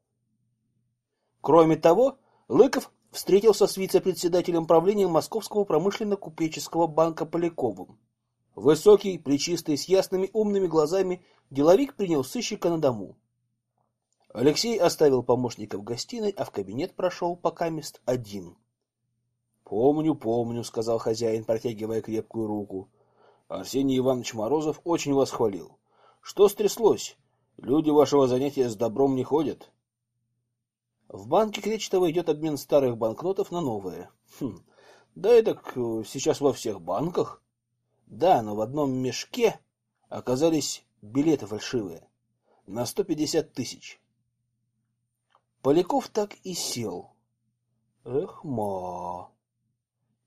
Кроме того, Лыков встретился с вице-председателем правления Московского промышленно-купеческого банка Поляковым. Высокий, плечистый, с ясными умными глазами, деловик принял сыщика на дому. Алексей оставил помощника в гостиной, а в кабинет прошел покамест один. — Помню, помню, — сказал хозяин, протягивая крепкую руку. — Арсений Иванович Морозов очень вас хвалил. Что стряслось? Люди вашего занятия с добром не ходят. В банке Кречетова идет обмен старых банкнотов на новые. Хм, да и так сейчас во всех банках. Да, но в одном мешке оказались билеты фальшивые. На сто пятьдесят тысяч. Поляков так и сел. Эх, ма.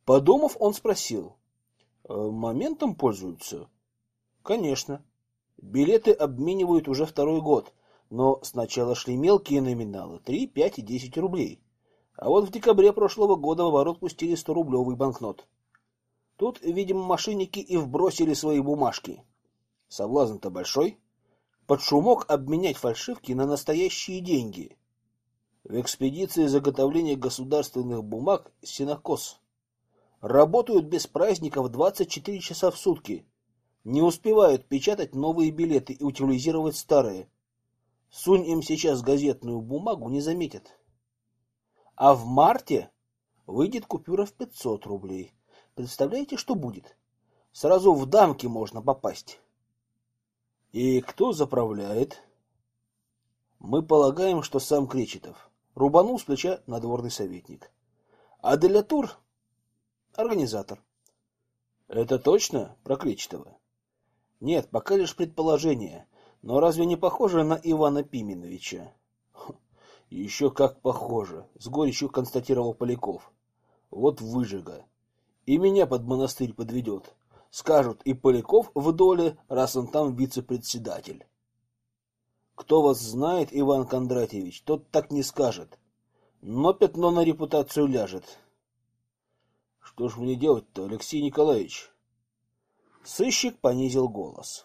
Подумав, он спросил: «Моментом пользуются?» «Конечно. Билеты обменивают уже второй год, но сначала шли мелкие номиналы — три, пять и десять рублей. А вот в декабре прошлого года в оборот пустили сто-рублевый банкнот. Тут, видимо, мошенники и вбросили свои бумажки. Соблазн-то большой. Под шумок обменять фальшивки на настоящие деньги. В экспедиции заготовления государственных бумаг сенокос. Работают без праздников двадцать четыре часа в сутки. Не успевают печатать новые билеты и утилизировать старые. Сунь им сейчас газетную бумагу, не заметят. А в марте выйдет купюра в пятьсот рублей. Представляете, что будет? Сразу в дамки можно попасть. И кто заправляет? Мы полагаем, что сам Кречетов. Рубанул с плеча надворный советник. А Делятур — организатор. Это точно про Кречетова? Нет, пока лишь предположение. Но разве не похоже на Ивана Пименовича? Еще как похоже, с горечью констатировал Поляков. Вот выжига. И меня под монастырь подведет. Скажут, и Поляков в доле, раз он там вице-председатель. Кто вас знает, Иван Кондратьевич, тот так не скажет. Но пятно на репутацию ляжет. Что ж мне делать-то, Алексей Николаевич? Сыщик понизил голос.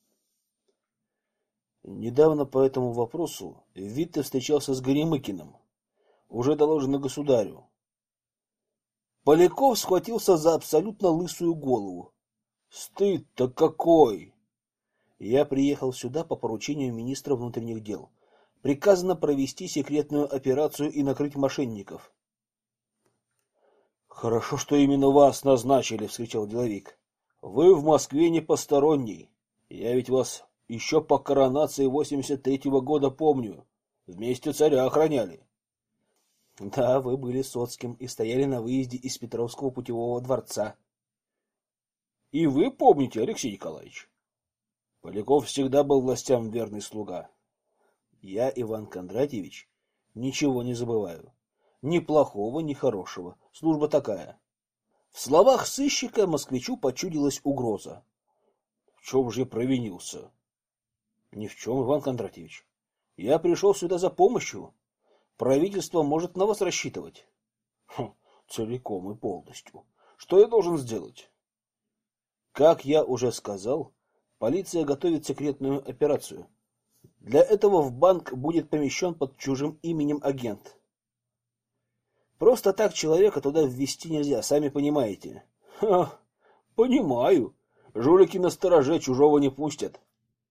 Недавно по этому вопросу Витте встречался с Горемыкиным. Уже доложено государю. Поляков схватился за абсолютно лысую голову. Стыд-то какой! Я приехал сюда по поручению министра внутренних дел. Приказано провести секретную операцию и накрыть мошенников. Хорошо, что именно вас назначили, вскричал деловик. Вы в Москве не посторонний. Я ведь вас еще по коронации восемьдесят третьего года помню. Вместе царя охраняли. Да, вы были соцким и стояли на выезде из Петровского путевого дворца. И вы помните, Алексей Николаевич? Поляков всегда был властям верный слуга. Я, Иван Кондратьевич, ничего не забываю. Ни плохого, ни хорошего. Служба такая. В словах сыщика москвичу почудилась угроза. В чем же я провинился? Ни в чем, Иван Кондратьевич. Я пришел сюда за помощью. Правительство может на вас рассчитывать. Хм, целиком и полностью. Что я должен сделать? Как я уже сказал, полиция готовит секретную операцию. Для этого в банк будет помещен под чужим именем агент. Просто так человека туда ввести нельзя, сами понимаете. Ха, понимаю. Жулики настороже, чужого не пустят.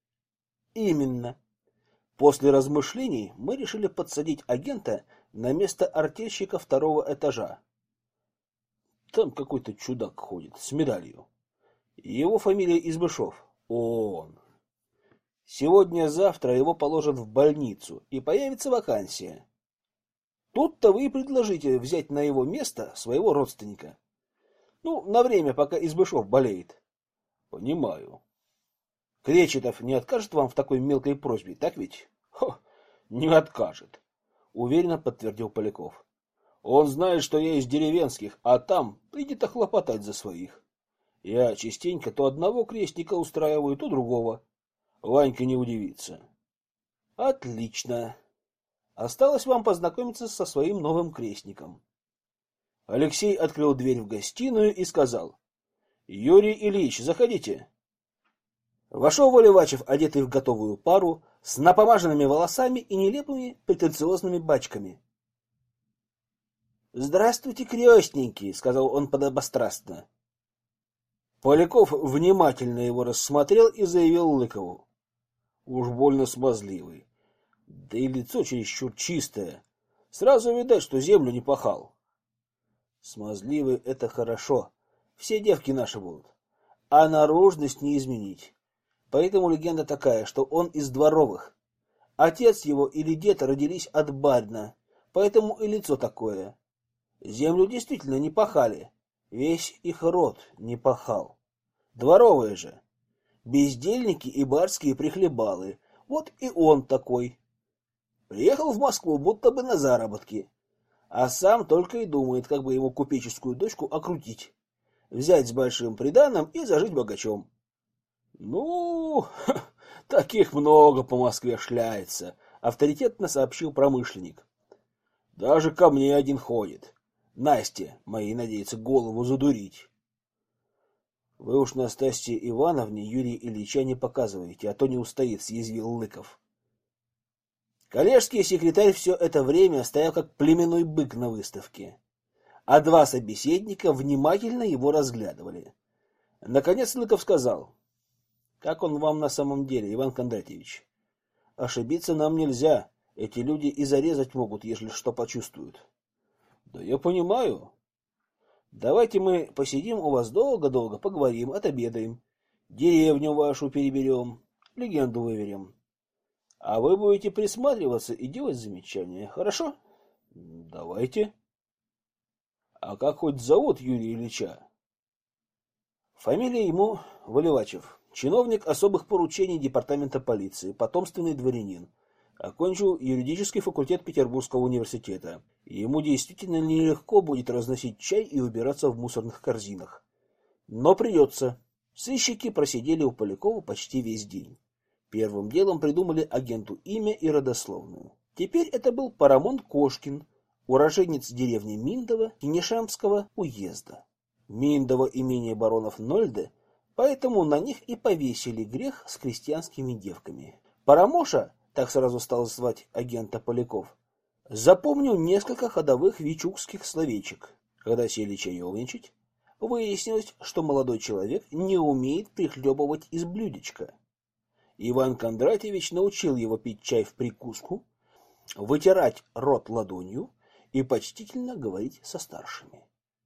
Именно. После размышлений мы решили подсадить агента на место артельщика второго этажа. Там какой-то чудак ходит с медалью. Его фамилия Избышев. Он. Сегодня-завтра его положат в больницу, и появится вакансия. Тут-то вы и предложите взять на его место своего родственника. Ну, на время, пока Избышев болеет. Понимаю. Кречетов не откажет вам в такой мелкой просьбе, так ведь? Хо, не откажет, уверенно подтвердил Поляков. Он знает, что я из деревенских, а там принято хлопотать за своих. Я частенько то одного крестника устраиваю, то другого. Ванька не удивится. Отлично. Осталось вам познакомиться со своим новым крестником. Алексей открыл дверь в гостиную и сказал: Юрий Ильич, заходите. Вошел Воливачев, одетый в готовую пару, с напомаженными волосами и нелепыми претенциозными бачками. «Здравствуйте, крестненький», — сказал он подобострастно. Поляков внимательно его рассмотрел и заявил Лыкову: «Уж больно смазливый, да и лицо чересчур чистое. Сразу видать, что землю не пахал». «Смазливый — это хорошо, все девки наши будут, а наружность не изменить. Поэтому легенда такая, что он из дворовых. Отец его или дед родились от барина, поэтому и лицо такое. Землю действительно не пахали, весь их род не пахал. Дворовые же, бездельники и барские прихлебалы, вот и он такой. Приехал в Москву будто бы на заработки, а сам только и думает, как бы ему купеческую дочку окрутить, взять с большим приданым и зажить богачом. Ну, таких много по Москве шляется, авторитетно сообщил промышленник. Даже ко мне один ходит. Насте моей надеется голову задурить. Вы уж Настасье Ивановне Юрия Ильича не показываете, а то не устоит, съязвил Лыков. Коллежский секретарь все это время стоял как племенной бык на выставке, а два собеседника внимательно его разглядывали. Наконец Лыков сказал: «Как он вам на самом деле, Иван Кондратьевич? Ошибиться нам нельзя, эти люди и зарезать могут, если что почувствуют». «Да я понимаю. Давайте мы посидим у вас долго-долго, поговорим, отобедаем, деревню вашу переберем, легенду выверим. А вы будете присматриваться и делать замечания, хорошо?» «Давайте». «А как хоть зовут Юрия Ильича?» Фамилия ему Воливачев, чиновник особых поручений департамента полиции, потомственный дворянин. Окончил юридический факультет Петербургского университета. И ему действительно нелегко будет разносить чай и убираться в мусорных корзинах. Но придется. Сыщики просидели у Полякова почти весь день. Первым делом придумали агенту имя и родословную. Теперь это был Парамон Кошкин, уроженец деревни Миндово Кинешамского уезда. Миндово имение баронов Нольде, поэтому на них и повесили грех с крестьянскими девками. Парамоша, так сразу стал звать агента Поляков, запомнил несколько ходовых вичугских словечек. Когда сели чаевничать, выяснилось, что молодой человек не умеет прихлебывать из блюдечка. Иван Кондратьевич научил его пить чай в прикуску, вытирать рот ладонью и почтительно говорить со старшими.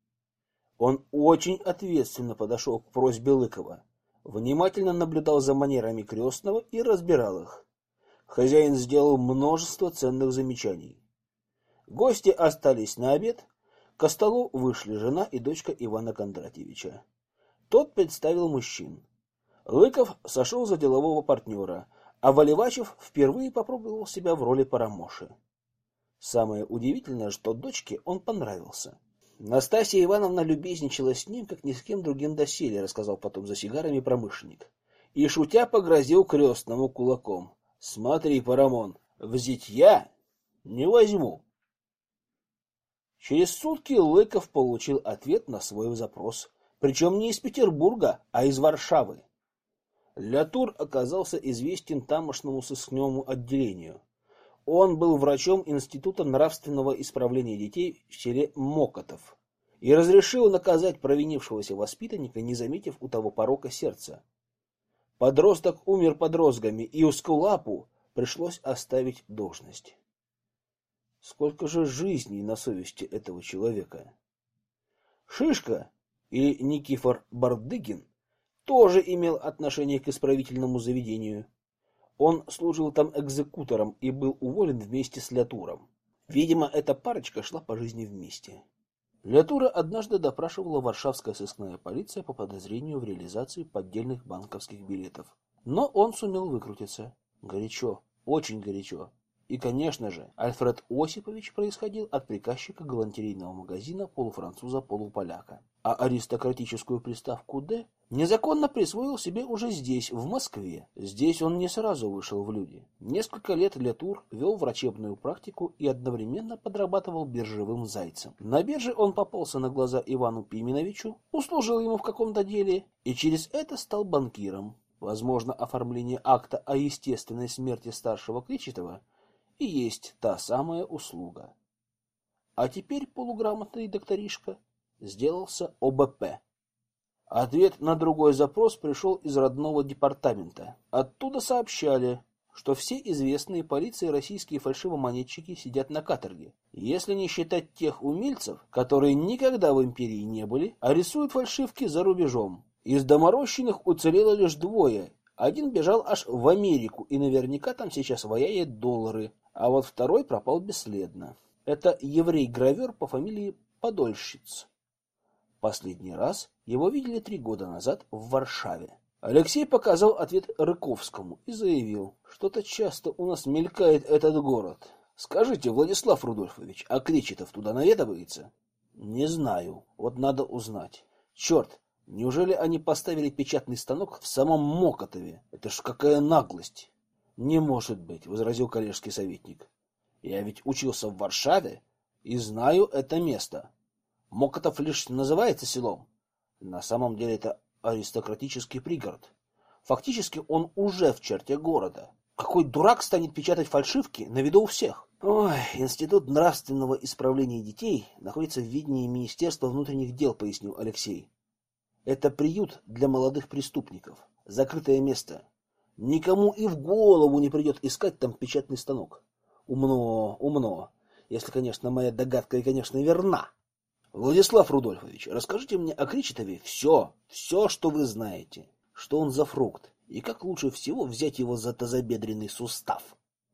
Он очень ответственно подошел к просьбе Лыкова, внимательно наблюдал за манерами крестного и разбирал их. Хозяин сделал множество ценных замечаний. Гости остались на обед, ко столу вышли жена и дочка Ивана Кондратьевича. Тот представил мужчин. Лыков сошел за делового партнера, а Воливачев впервые попробовал себя в роли Парамоши. Самое удивительное, что дочке он понравился. Настасья Ивановна любезничала с ним, как ни с кем другим доселе, рассказал потом за сигарами промышленник. И, шутя, погрозил крестному кулаком. Смотри, Парамон, взять я не возьму. Через сутки Лыков получил ответ на свой запрос, причем не из Петербурга, а из Варшавы. Лятур оказался известен тамошнему сыскному отделению. Он был врачом Института нравственного исправления детей в селе Мокотов и разрешил наказать провинившегося воспитанника, не заметив у того порока сердца. Подросток умер под розгами, и Эскулапу пришлось оставить должность. Сколько же жизней на совести этого человека? Шишка или Никифор Бардыгин тоже имел отношение к исправительному заведению. Он служил там экзекутором и был уволен вместе с Лятуром. Видимо, эта парочка шла по жизни вместе. Лятура однажды допрашивала варшавская сыскная полиция по подозрению в реализации поддельных банковских билетов. Но он сумел выкрутиться. Горячо, очень горячо. И, конечно же, Альфред Осипович происходил от приказчика галантерейного магазина полуфранцуза-полуполяка. А аристократическую приставку «Д» незаконно присвоил себе уже здесь, в Москве. Здесь он не сразу вышел в люди. Несколько лет Лятур вел врачебную практику и одновременно подрабатывал биржевым зайцем. На бирже он попался на глаза Ивану Пименовичу, услужил ему в каком-то деле и через это стал банкиром. Возможно, оформление акта о естественной смерти старшего Кречетова и есть та самая услуга. А теперь полуграмотный докторишка сделался О Б П. Ответ на другой запрос пришел из родного департамента. Оттуда сообщали, что все известные полиции российские фальшивомонетчики сидят на каторге, если не считать тех умельцев, которые никогда в империи не были, а рисуют фальшивки за рубежом. Из доморощенных уцелело лишь двое. Один бежал аж в Америку и наверняка там сейчас ваяет доллары, а вот второй пропал бесследно. Это еврей-гравер по фамилии Подольщиц. Последний раз его видели три года назад в Варшаве. Алексей показал ответ Рыковскому и заявил: что-то часто у нас мелькает этот город. Скажите, Владислав Рудольфович, а Кречетов туда наведывается? Не знаю. Вот надо узнать. Черт, неужели они поставили печатный станок в самом Мокотове? Это ж какая наглость! Не может быть, возразил коллежский советник. Я ведь учился в Варшаве и знаю это место. Мокотов лишь называется селом. На самом деле это аристократический пригород. Фактически он уже в черте города. Какой дурак станет печатать фальшивки на виду у всех? Ой, Институт нравственного исправления детей находится в ведении Министерства внутренних дел, пояснил Алексей. Это приют для молодых преступников. Закрытое место. Никому и в голову не придет искать там печатный станок. Умно, умно. Если, конечно, моя догадка и, конечно, верна. Владислав Рудольфович, расскажите мне о Кречетове все, все, что вы знаете. Что он за фрукт и как лучше всего взять его за тазобедренный сустав.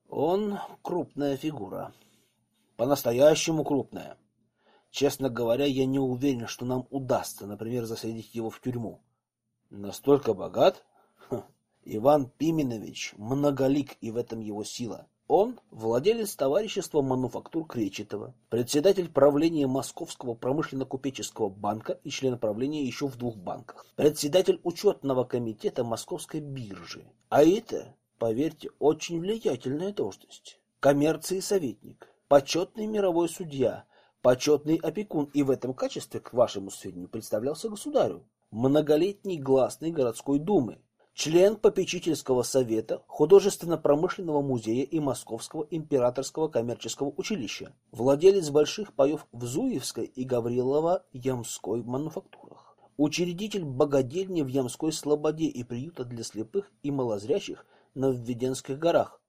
Он крупная фигура. По-настоящему крупная. Честно говоря, я не уверен, что нам удастся, например, засадить его в тюрьму. Настолько богат? Ха. Иван Пименович многолик, и в этом его сила. Он владелец товарищества мануфактур Кречетова, председатель правления Московского промышленно-купеческого банка и член правления еще в двух банках, председатель учетного комитета Московской биржи. А это, поверьте, очень влиятельная должность. Коммерции советник, почетный мировой судья, почетный опекун, и в этом качестве, к вашему сведению, представлялся государю, многолетний гласный городской думы, член попечительского совета художественно-промышленного музея и Московского императорского коммерческого училища, владелец больших паев в Зуевской и Гаврилово-Ямской мануфактурах, учредитель богадельни в Ямской Слободе и приюта для слепых и малозрячих на Введенских горах.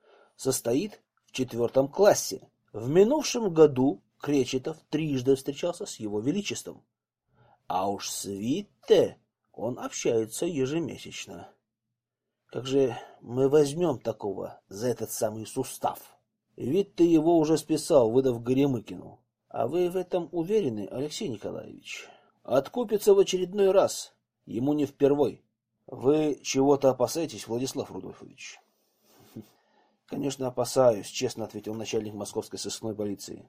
Состоит в четвертом классе. В минувшем году Кречетов трижды встречался с его величеством. А уж с Витте он общается ежемесячно. Как же мы возьмем такого за этот самый сустав? Витте его уже списал, выдав Горемыкину. А вы в этом уверены, Алексей Николаевич? Откупится в очередной раз. Ему не впервой. Вы чего-то опасаетесь, Владислав Рудольфович? Конечно, опасаюсь, честно ответил начальник московской сыскной полиции.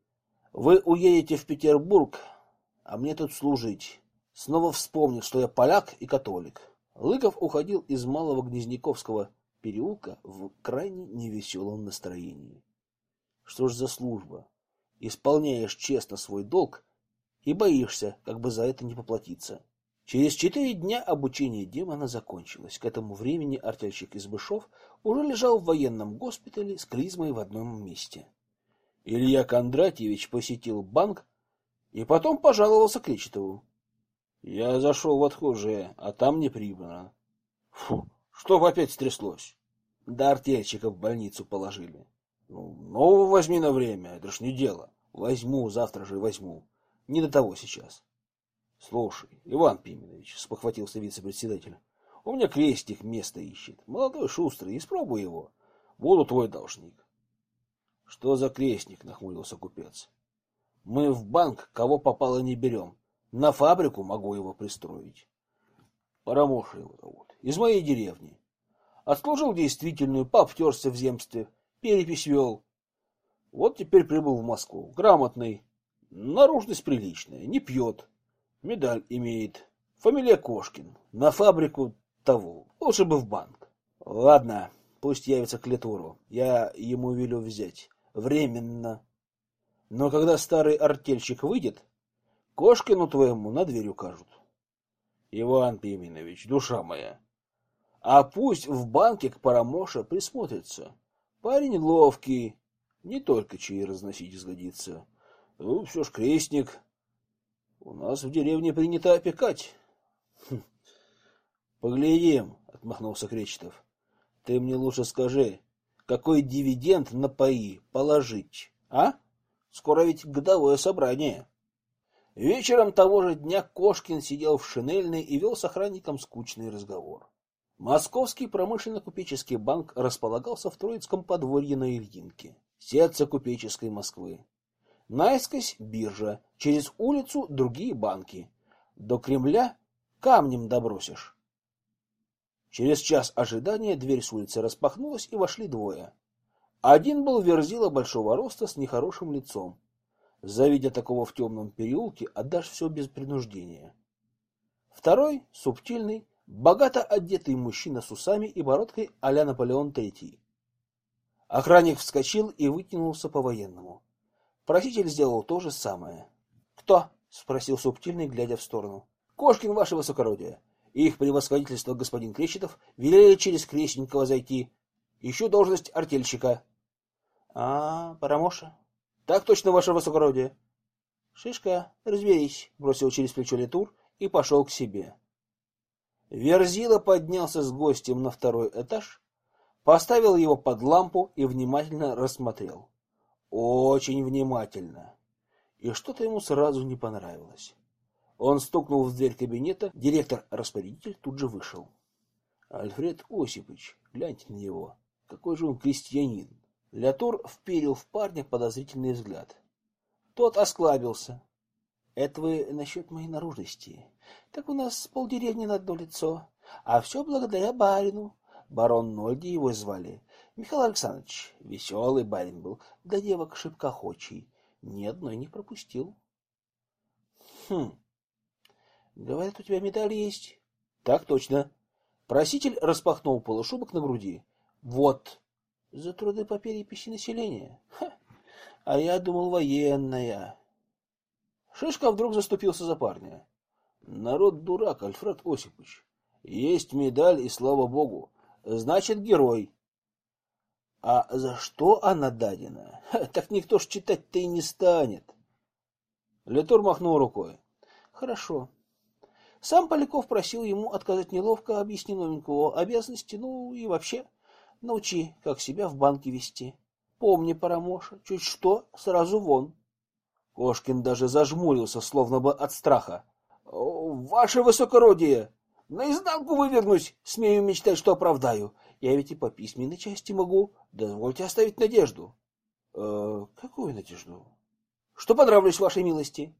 Вы уедете в Петербург, а мне тут служить. Снова вспомнил, что я поляк и католик. Лыков уходил из Малого Гнезняковского переулка в крайне невеселом настроении. Что ж за служба? Исполняешь честно свой долг и боишься, как бы за это не поплатиться. Через четыре дня обучение демона закончилось. К этому времени артельщик Избышев уже лежал в военном госпитале с клизмой в одном месте. Илья Кондратьевич посетил банк и потом пожаловался Кречетову. Я зашел в отхожее, а там не прибрано. Фу, что опять стряслось? Да артельщика в больницу положили. Ну, нового возьми на время, это ж не дело. Возьму, завтра же возьму. Не до того сейчас. Слушай, Иван Пименович, спохватился вице-председатель, у меня крестик место ищет. Молодой, шустрый, испробуй его. Буду твой должник. Что за крестник, нахмурился купец. Мы в банк кого попало не берем. На фабрику могу его пристроить. Парамоша его зовут. Из моей деревни. Отслужил действительную, пообтерся в земстве, перепись вел. Вот теперь прибыл в Москву. Грамотный, наружность приличная, не пьет, медаль имеет, фамилия Кошкин. На фабрику того. Лучше бы в банк. Ладно, пусть явится к Летуру. Я ему велю взять. Временно. Но когда старый артельщик выйдет, Кошкину твоему на дверь укажут. Иван Пименович, душа моя. А пусть в банке к Парамоше присмотрится. Парень ловкий, не только чаи разносить изгодится. Ну, все ж крестник. У нас в деревне принято опекать. Хм. Поглядим, отмахнулся Кречетов. Ты мне лучше скажи, какой дивиденд на паи положить, а? Скоро ведь годовое собрание. Вечером того же дня Кошкин сидел в шинельной и вел с охранником скучный разговор. Московский промышленно-купеческий банк располагался в Троицком подворье на Ильинке, сердце купеческой Москвы. Наискось биржа, через улицу другие банки. До Кремля камнем добросишь. Через час ожидания дверь с улицы распахнулась, и вошли двое. Один был верзила большого роста с нехорошим лицом. Завидя такого в темном переулке, отдашь все без принуждения. Второй — субтильный, богато одетый мужчина с усами и бородкой а-ля Наполеон Третий. Охранник вскочил и вытянулся по-военному. Проситель сделал то же самое. — Кто? — спросил субтильный, глядя в сторону. — Кошкин, ваше высокородие. Их превосходительство господин Кречетов велели через Крестникова зайти. Ищу должность артельщика. — А, Парамоша? — Так точно, ваше высокородие. — Шишка, разберись, — бросил через плечо Летур и пошел к себе. Верзила поднялся с гостем на второй этаж, поставил его под лампу и внимательно рассмотрел. Очень внимательно. И что-то ему сразу не понравилось. Он стукнул в дверь кабинета, директор-распорядитель тут же вышел. Альфред Осипович, гляньте на него. Какой же он крестьянин. Лятур вперил в парня подозрительный взгляд. Тот осклабился. Это вы насчет моей наружности. Так у нас полдеревни на одно лицо. А все благодаря барину. Барон Нольди его звали. Михаил Александрович. Веселый барин был, да девок шибкохочий. Ни одной не пропустил. Хм. Говорят, у тебя медаль есть? Так точно. Проситель распахнул полушубок на груди. Вот. За труды по переписи населения. Ха. А я думал, военная. Шишка вдруг заступился за парня. Народ дурак, Альфред Осипович. Есть медаль, и слава богу. Значит, герой. А за что она дадена? Ха, так никто ж читать-то и не станет. Летур махнул рукой. Хорошо. Сам Поляков просил ему отказать неловко, объясни новенького обязанности, ну и вообще научи, как себя в банке вести. Помни, Парамоша, чуть что, сразу вон. Кошкин даже зажмурился, словно бы от страха. — Ваше высокородие! Наизнанку вывернусь, смею мечтать, что оправдаю. Я ведь и по письменной части могу. Дозвольте оставить надежду. Э, — Какую надежду? — Что понравлюсь вашей милости.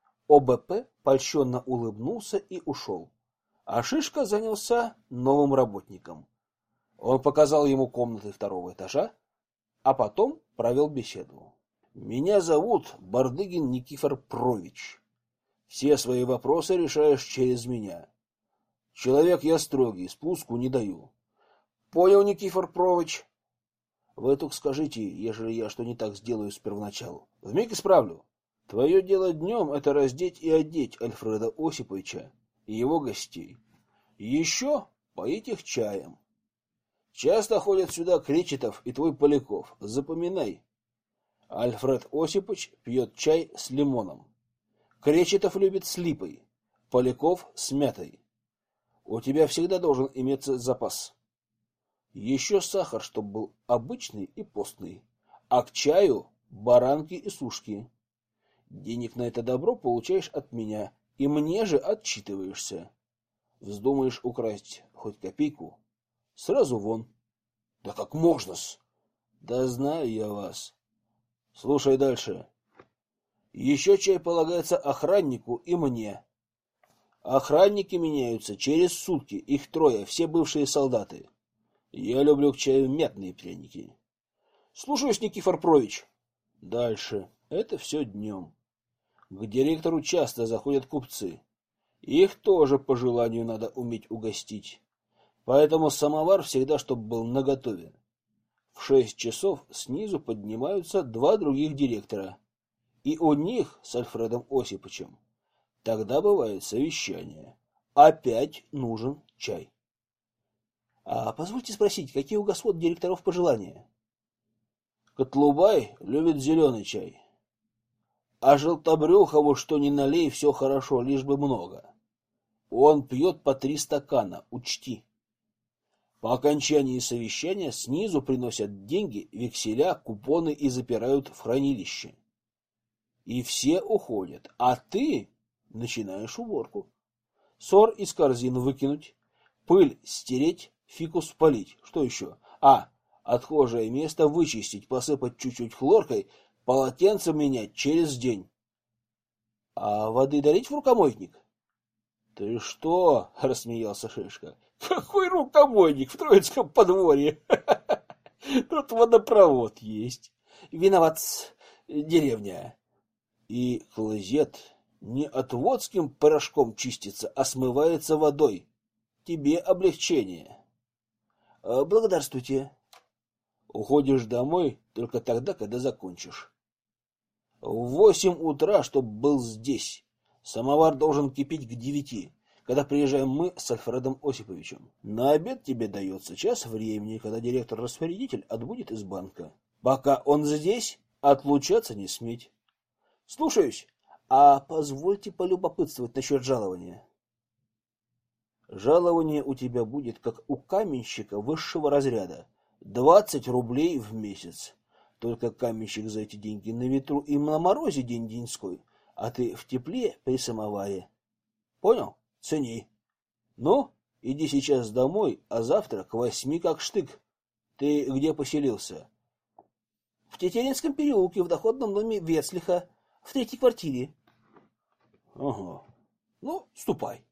ОБП польщенно улыбнулся и ушел. А Шишка занялся новым работником. Он показал ему комнаты второго этажа, а потом провел беседу. Меня зовут Бардыгин Никифор Прович. Все свои вопросы решаешь через меня. Человек я строгий, спуску не даю. Понял, Никифор Прович? Вы только скажите, ежели я что не так сделаю с первоначалу. Вмиг исправлю. Твое дело днем — это раздеть и одеть Альфреда Осиповича и его гостей. Еще поить их чаем. Часто ходят сюда Кречетов и твой Поляков. Запоминай. Альфред Осипович пьет чай с лимоном. Кречетов любит с липой. Поляков с мятой. У тебя всегда должен иметься запас. Еще сахар, чтобы был обычный и постный. А к чаю баранки и сушки. Денег на это добро получаешь от меня, и мне же отчитываешься. Вздумаешь украсть хоть копейку, сразу вон. Да как можно-с? Да знаю я вас. Слушай дальше. Еще чай полагается охраннику и мне. Охранники меняются через сутки, их трое, все бывшие солдаты. Я люблю к чаю мятные пряники. Слушаюсь, Никифор Прович. Дальше. Это все днем. К директору часто заходят купцы. Их тоже по желанию надо уметь угостить. Поэтому самовар всегда чтоб был наготове. В шесть часов снизу поднимаются два других директора. И у них с Альфредом Осиповичем тогда бывает совещание. Опять нужен чай. А позвольте спросить, какие у господ директоров пожелания? Котлубай любит зеленый чай. А Желтобрюхову что ни налей, все хорошо, лишь бы много. Он пьет по три стакана, учти. По окончании совещания снизу приносят деньги, векселя, купоны и запирают в хранилище. И все уходят, а ты начинаешь уборку. Сор из корзин выкинуть, пыль стереть, фикус спалить. Что еще? А, отхожее место вычистить, посыпать чуть-чуть хлоркой, полотенце менять через день. А воды долить в рукомойник? Ты что? — рассмеялся Шишка. Какой рукомойник в Троицком подворье? Тут водопровод есть. Виноват деревня. И клозет не отводским порошком чистится, а смывается водой. Тебе облегчение. Благодарствуйте. Уходишь домой только тогда, когда закончишь. В восемь утра, чтоб был здесь. Самовар должен кипеть к девяти, когда приезжаем мы с Альфредом Осиповичем. На обед тебе дается час времени, когда директор-распорядитель отбудет из банка. Пока он здесь, отлучаться не сметь. Слушаюсь. А позвольте полюбопытствовать насчет жалования. Жалование у тебя будет, как у каменщика высшего разряда. Двадцать рублей в месяц. Только каменщик за эти деньги на ветру и на морозе день-деньской, а ты в тепле при самоваре. Понял? Цени. Ну, иди сейчас домой, а завтра к восьми как штык. Ты где поселился? В Тетеринском переулке, в доходном доме Вецлиха, в третьей квартире. Ага. Ну, ступай.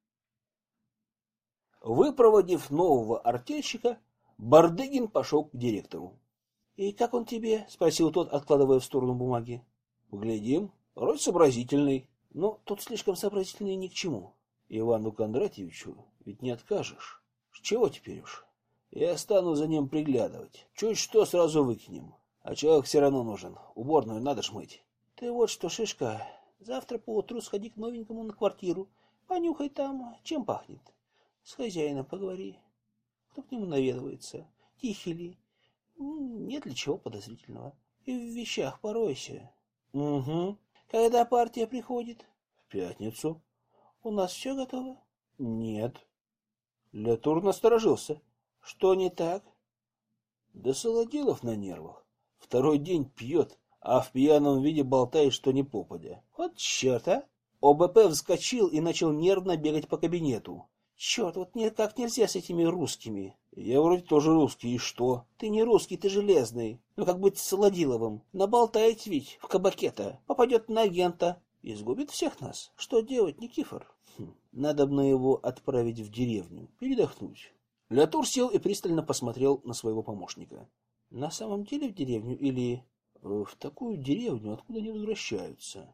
Выпроводив нового артельщика, Бардыгин пошел к директору. — И как он тебе? — спросил тот, откладывая в сторону бумаги. — Поглядим. Вроде сообразительный. Но тут слишком сообразительный ни к чему. Ивану Кондратьевичу ведь не откажешь. Чего теперь уж? Я стану за ним приглядывать. Чуть что сразу выкинем. А человек все равно нужен. Уборную надо ж мыть. Ты вот что, Шишка, завтра поутру сходи к новенькому на квартиру. Понюхай там, чем пахнет. С хозяином поговори. Кто к нему наведывается? Тихий ли? Нет ли чего подозрительного? И в вещах поройся. Угу. Когда партия приходит? В пятницу. У нас все готово? Нет. Лятур насторожился. Что не так? Да Солодилов на нервах. Второй день пьет, а в пьяном виде болтает, что не попадя. Вот черт, а! ОБП вскочил и начал нервно бегать по кабинету. Черт, вот никак нельзя с этими русскими. Я вроде тоже русский, и что? Ты не русский, ты железный. Ну как быть с Солодиловым? Наболтает ведь в кабаке-то. Попадет на агента. И сгубит всех нас. Что делать, Никифор? Хм. Надо бы на его отправить в деревню. Передохнуть. Лятур сел и пристально посмотрел на своего помощника. На самом деле в деревню или в такую деревню, откуда не возвращаются?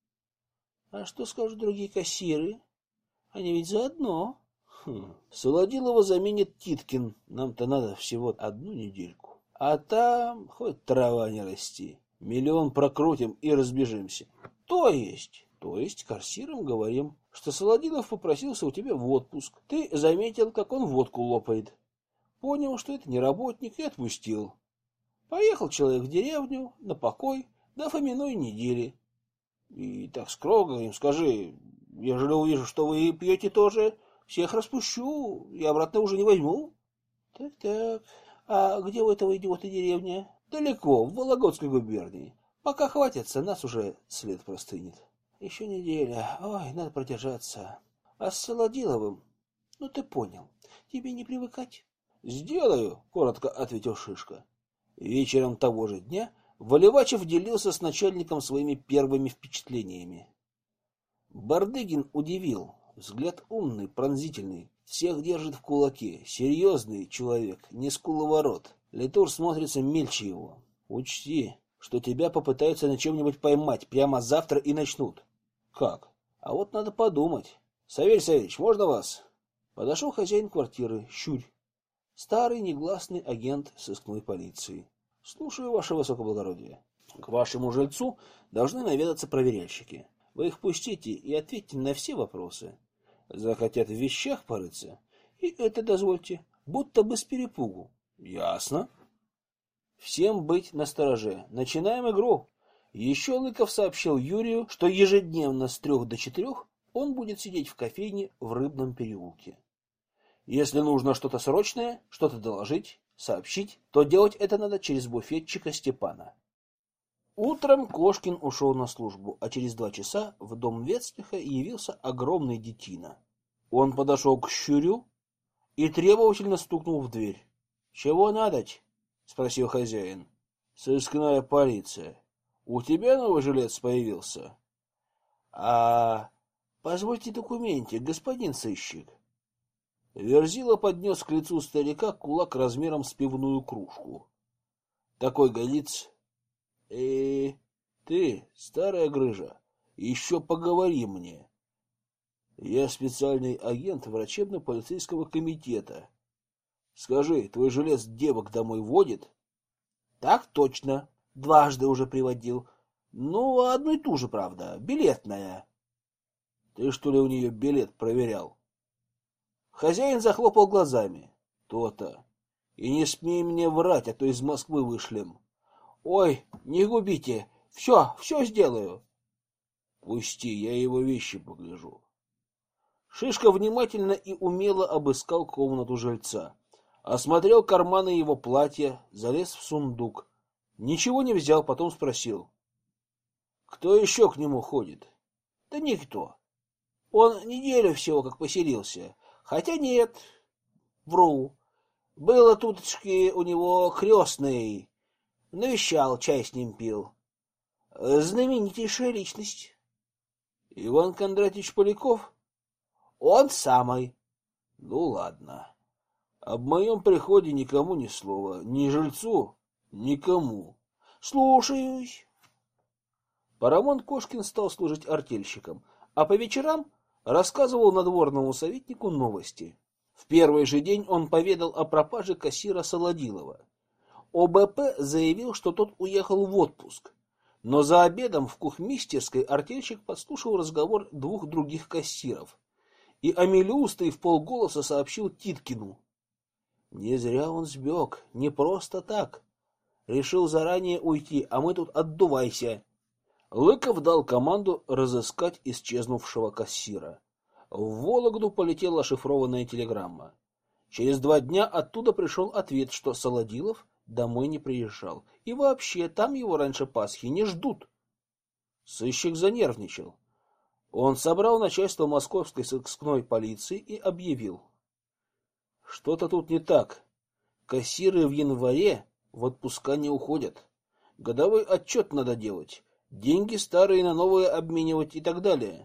А что скажут другие кассиры? Они ведь заодно. Хм. Солодилова заменит Титкин. Нам-то надо всего одну недельку. А там хоть трава не расти. Миллион прокрутим и разбежимся. То есть, то есть кассирам говорим, что Солодилов попросился у тебя в отпуск. Ты заметил, как он водку лопает. Понял, что это не работник, и отпустил. Поехал человек в деревню, на покой, до Фоминой недели. И так строго им скажи, ежели увижу, что вы пьете тоже, всех распущу и обратно уже не возьму. Так-так, а где у этого идиота деревня? Далеко, в Вологодской губернии. Пока хватится, нас уже след простынет. Еще неделя, ой, надо продержаться. А с Солодиловым, ну ты понял, тебе не привыкать. Сделаю, коротко ответил Шишка. Вечером того же дня Воливачев делился с начальником своими первыми впечатлениями. Бардыгин удивил. Взгляд умный, пронзительный, всех держит в кулаке, серьезный человек, не скуловорот. Лятур смотрится мельче его. Учти, что тебя попытаются на чем-нибудь поймать прямо завтра и начнут. Как? А вот надо подумать. Савелий Савельевич, можно вас? Подошел хозяин квартиры, Щурь. Старый негласный агент сыскной полиции. Слушаю, ваше высокоблагородие. К вашему жильцу должны наведаться проверяльщики. Вы их пустите и ответьте на все вопросы. Захотят в вещах порыться, и это дозвольте, будто бы с перепугу. Ясно. Всем быть настороже. Начинаем игру. Еще Лыков сообщил Юрию, что ежедневно с трех до четырех он будет сидеть в кофейне в Рыбном переулке. Если нужно что-то срочное, что-то доложить, сообщить, то делать это надо через буфетчика Степана. Утром Кошкин ушел на службу, а через два часа в дом Вецлиха явился огромный детина. Он подошел к Щурю и требовательно стукнул в дверь. — Чего надоть? — спросил хозяин. — Сыскная полиция. У тебя новый жилец появился? — А... позвольте документик, господин сыщик. Верзила поднес к лицу старика кулак размером с пивную кружку. Такой годится. Э, ты, старая грыжа, еще поговори мне. Я специальный агент врачебно-полицейского комитета. Скажи, твой жилец девок домой водит? Так точно. Дважды уже приводил. Ну, одну и ту же, правда, билетная. Ты что ли у нее билет проверял? Хозяин захлопал глазами. То-то. И не смей мне врать, а то из Москвы вышлем. Ой, не губите. Все, все сделаю. Пусти, я его вещи погляжу. Шишка внимательно и умело обыскал комнату жильца. Осмотрел карманы его платья, залез в сундук. Ничего не взял, потом спросил. Кто еще к нему ходит? Да никто. Он неделю всего как поселился. Хотя нет, вру. Было туточки у него крестный. Навещал, чай с ним пил. Знаменитейшая личность. Иван Кондратьевич Поляков? Он самый. Ну, ладно. Об моем приходе никому ни слова. Ни жильцу, никому. Слушаюсь. Парамон Кошкин стал служить артельщиком, а по вечерам рассказывал надворному советнику новости. В первый же день он поведал о пропаже кассира Солодилова. О Б П заявил, что тот уехал в отпуск, но за обедом в кухмистерской артельщик подслушал разговор двух других кассиров, и Амелиустый вполголоса сообщил Титкину. Не зря он сбег, не просто так. Решил заранее уйти, а мы тут отдувайся. Лыков дал команду разыскать исчезнувшего кассира. В Вологду полетела шифрованная телеграмма. Через два дня оттуда пришел ответ, что Солодилов домой не приезжал. И вообще, там его раньше Пасхи не ждут. Сыщик занервничал. Он собрал начальство московской сыскной полиции и объявил. Что-то тут не так. Кассиры в январе в отпуска не уходят. Годовой отчет надо делать. Деньги старые на новые обменивать и так далее.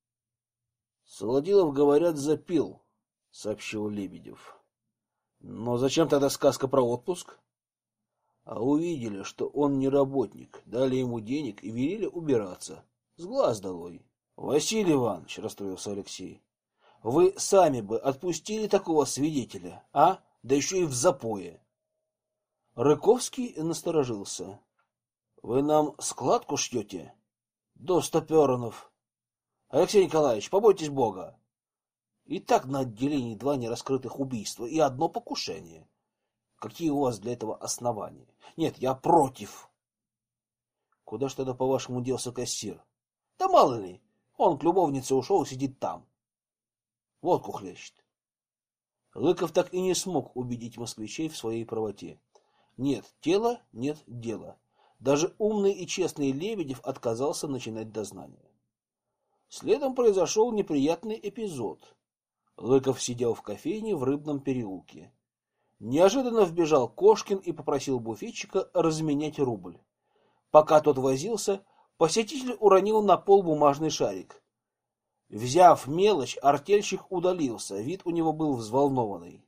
Солодилов, говорят, запил, сообщил Лебедев. Но зачем тогда сказка про отпуск? А увидели, что он не работник, дали ему денег и велели убираться. С глаз долой. Василий Иванович, расстроился Алексей, вы сами бы отпустили такого свидетеля, а? Да еще и в запое. Рыковский насторожился. Вы нам складку шьете? До стоперонов. Алексей Николаевич, побойтесь Бога. И так на отделении два нераскрытых убийства и одно покушение. Какие у вас для этого основания? Нет, я против. Куда ж тогда, по-вашему, делся кассир? Да мало ли, он к любовнице ушел и сидит там. Водку хлещет. Лыков так и не смог убедить москвичей в своей правоте. Нет тела, нет дела. Даже умный и честный Лебедев отказался начинать дознание. Следом произошел неприятный эпизод. Лыков сидел в кофейне в Рыбном переулке. Неожиданно вбежал Кошкин и попросил буфетчика разменять рубль. Пока тот возился, посетитель уронил на пол бумажный шарик. Взяв мелочь, артельщик удалился, вид у него был взволнованный.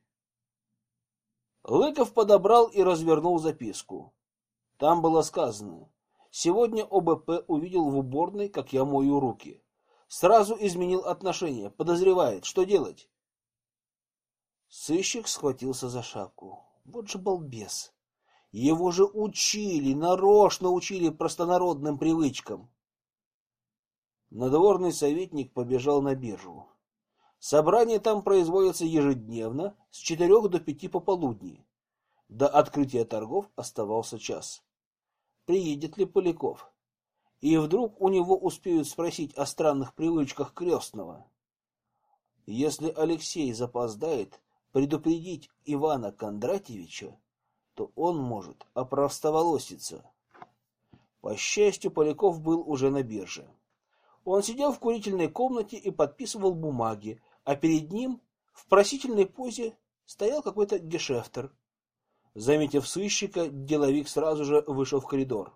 Лыков подобрал и развернул записку. Там было сказано: «Сегодня О Б П увидел в уборной, как я мою руки. Сразу изменил отношение, подозревает, что делать?» Сыщик схватился за шапку. Вот же балбес. Его же учили, нарочно учили простонародным привычкам. Надворный советник побежал на биржу. Собрание там производится ежедневно с четырех до пяти пополудни. До открытия торгов оставался час. Приедет ли Поляков? И вдруг у него успеют спросить о странных привычках крестного. Если Алексей запоздает предупредить Ивана Кондратьевича, то он может опростоволоситься. По счастью, Поляков был уже на бирже. Он сидел в курительной комнате и подписывал бумаги, а перед ним в просительной позе стоял какой-то гешефтер. Заметив сыщика, деловик сразу же вышел в коридор.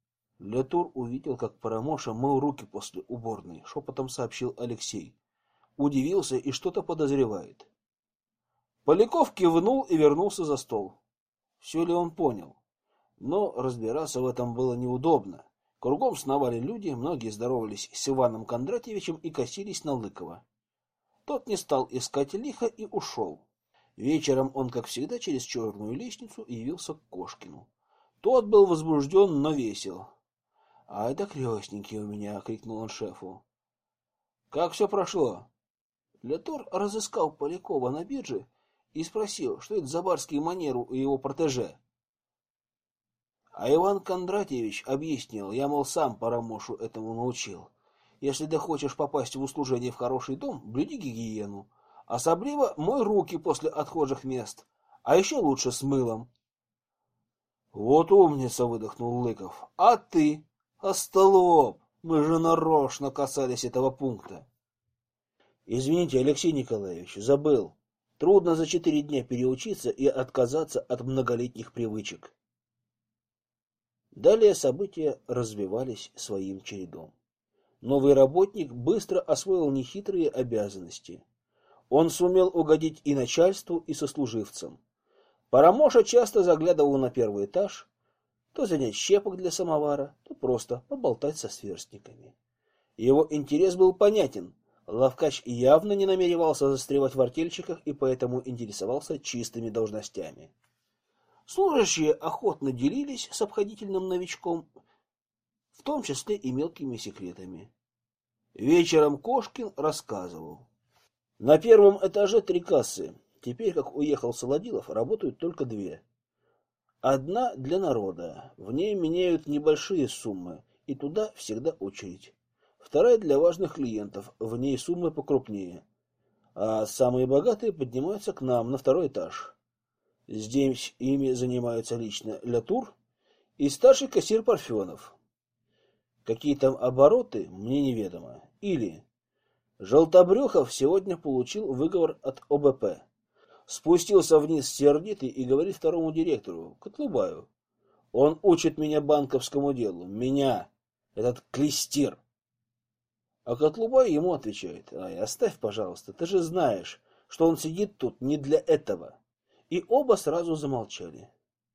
Лятур увидел, как Парамоша мыл руки после уборной, шепотом сообщил Алексей. удивился и что-то подозревает. Поляков кивнул и вернулся за стол. Все ли он понял? Но разбираться в этом было неудобно. Кругом сновали люди, многие здоровались с Иваном Кондратьевичем и косились на Лыкова. Тот не стал искать лихо и ушел. Вечером он, как всегда, через черную лестницу явился к Кошкину. Тот был возбужден, но весел. — Ай да крестненький у меня! — крикнул он шефу. — Как все прошло? Лятур разыскал Полякова на бирже и спросил, что это за барские манеры у его протеже. А Иван Кондратьевич объяснил, я, мол, сам Парамошу этому научил. Если ты хочешь попасть в услужение в хороший дом, блюди гигиену. Особливо мой руки после отхожих мест, а еще лучше с мылом. Вот умница, выдохнул Лыков. А ты, остолоп, мы же нарочно касались этого пункта. Извините, Алексей Николаевич, забыл. Трудно за четыре дня переучиться и отказаться от многолетних привычек. Далее события развивались своим чередом. Новый работник быстро освоил нехитрые обязанности. Он сумел угодить и начальству, и сослуживцам. Парамоша часто заглядывал на первый этаж, то занять щепок для самовара, то просто поболтать со сверстниками. Его интерес был понятен. Лавкач явно не намеревался застревать в артельщиках и поэтому интересовался чистыми должностями. Служащие охотно делились с обходительным новичком, в том числе и мелкими секретами. Вечером Кошкин рассказывал. На первом этаже три кассы. Теперь, как уехал Солодилов, работают только две. Одна для народа. В ней меняют небольшие суммы, и туда всегда очередь. Вторая для важных клиентов. В ней суммы покрупнее. А самые богатые поднимаются к нам на второй этаж. Здесь ими занимаются лично Лятур и старший кассир Парфенов. Какие там обороты, мне неведомо. Или Желтобрюхов сегодня получил выговор от О Б П. Спустился вниз сердитый и говорит второму директору, Котлубаю. Он учит меня банковскому делу. Меня, этот клестир. А Котлубай ему отвечает, ай, оставь, пожалуйста, ты же знаешь, что он сидит тут не для этого. И оба сразу замолчали.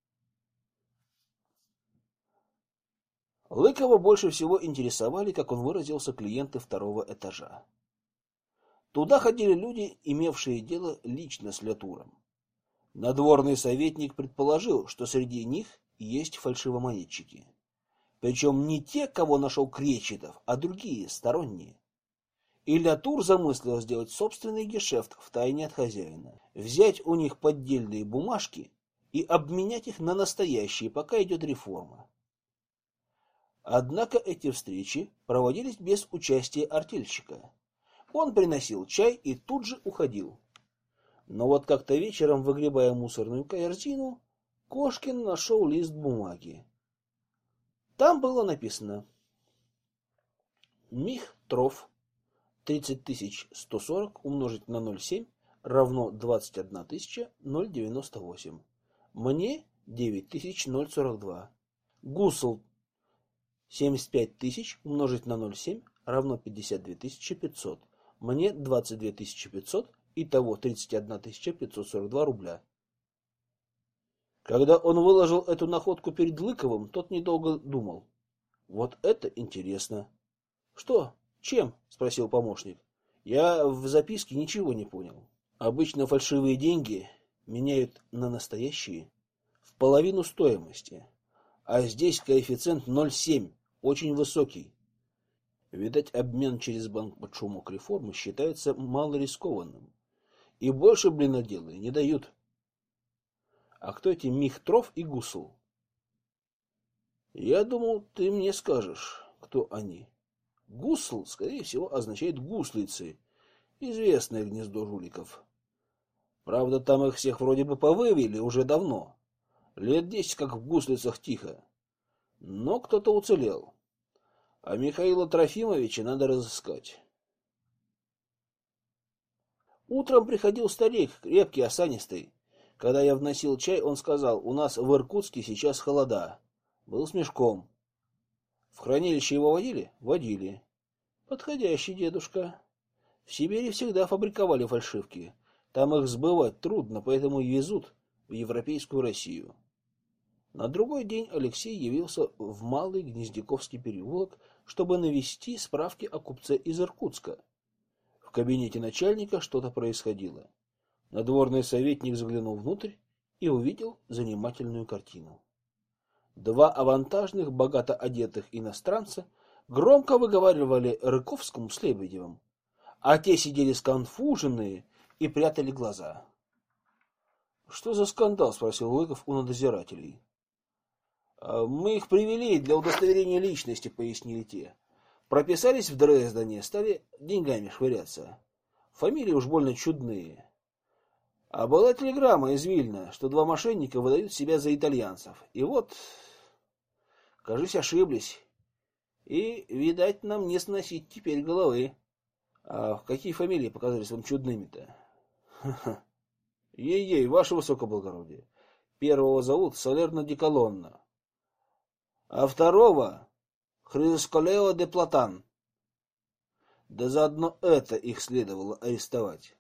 Лыкова больше всего интересовали, как он выразился, клиенты второго этажа. Туда ходили люди, имевшие дело лично с Лятуром. Надворный советник предположил, что среди них есть фальшивомонетчики. Причем не те, кого нашел Кречетов, а другие, сторонние. И Лятур замыслил сделать собственный гешефт втайне от хозяина. Взять у них поддельные бумажки и обменять их на настоящие, пока идет реформа. Однако эти встречи проводились без участия артельщика. Он приносил чай и тут же уходил. Но вот как-то вечером, выгребая мусорную корзину, Кошкин нашел лист бумаги. Там было написано: Михтров тридцать тысяч сто сорок умножить на ноль целых семь равно двадцать одна тысяча ноль девяносто восемь. Мне девять тысяч сорок два. Гусл семьдесят пять тысяч умножить на ноль целых семь равно пятьдесят две тысячи пятьсот. Мне двадцать две тысячи пятьсот, итого тридцать одна тысяча пятьсот сорок два рубля. Когда он выложил эту находку перед Лыковым, тот недолго думал. Вот это интересно. Что? Чем? Спросил помощник. Я в записке ничего не понял. Обычно фальшивые деньги меняют на настоящие в половину стоимости. А здесь коэффициент ноль целых семь, очень высокий. Видать, обмен через банк под шумок реформы считается малорискованным. И больше блиноделы не дают. А кто эти Михтров и Гусл? Я думал, ты мне скажешь, кто они. Гусл, скорее всего, означает гуслицы, известное гнездо жуликов. Правда, там их всех вроде бы повывели уже давно. Лет десять, как в гуслицах тихо. Но кто-то уцелел. А Михаила Трофимовича надо разыскать. Утром приходил старик, крепкий, осанистый. Когда я вносил чай, он сказал, у нас в Иркутске сейчас холода. Был с мешком. В хранилище его водили? Водили. Подходящий дедушка. В Сибири всегда фабриковали фальшивки. Там их сбывать трудно, поэтому и везут в европейскую Россию. На другой день Алексей явился в Малый Гнездяковский переулок, чтобы навести справки о купце из Иркутска. В кабинете начальника что-то происходило. Надворный советник заглянул внутрь и увидел занимательную картину. Два авантажных, богато одетых иностранца громко выговаривали Рыковскому с Лебедевым, а те сидели сконфуженные и прятали глаза. — Что за скандал? — спросил Лыков у надзирателей. — Мы их привели для удостоверения личности, — пояснили те. Прописались в Дрездене, стали деньгами швыряться. Фамилии уж больно чудные. А была телеграмма из Вильна, что два мошенника выдают себя за итальянцев. И вот, кажись, ошиблись. И, видать, нам не сносить теперь головы. А какие фамилии показались вам чудными-то? Ха-ха. Ей-ей, ваше высокоблагородие. Первого зовут Салерно ди Колонна, а второго Хрисколео де Платан. Да заодно это их следовало арестовать.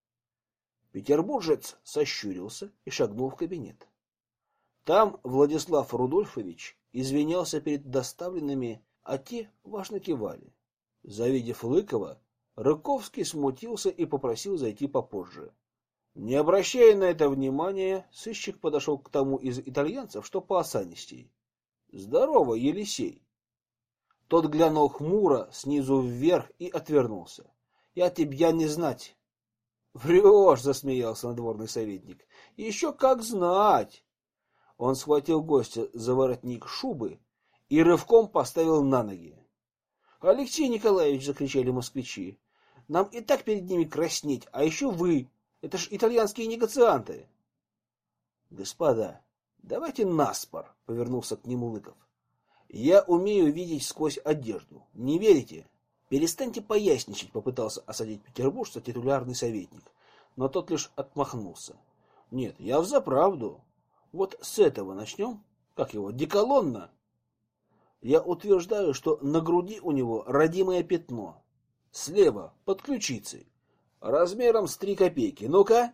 Петербуржец сощурился и шагнул в кабинет. Там Владислав Рудольфович извинялся перед доставленными, а те важно кивали. Завидев Лыкова, Рыковский смутился и попросил зайти попозже. Не обращая на это внимания, сыщик подошел к тому из итальянцев, что поосанистей. — Здорово, Елисей! Тот глянул хмуро снизу вверх и отвернулся. — Я тебя не знать. — Врешь, — засмеялся надворный советник. — Еще как знать! Он схватил гостя за воротник шубы и рывком поставил на ноги. — Алексей Николаевич, — закричали москвичи, — нам и так перед ними краснеть, а еще вы! Это ж итальянские негацианты. — Господа, давайте наспор, — повернулся к нему Лыков. — Я умею видеть сквозь одежду. Не верите? Перестаньте поясничать, — попытался осадить петербуржца титулярный советник, но тот лишь отмахнулся. — Нет, я взаправду. Вот с этого начнем. Как его, Деколонна? Я утверждаю, что на груди у него родимое пятно. Слева, под ключицей. Размером с три копейки. Ну-ка.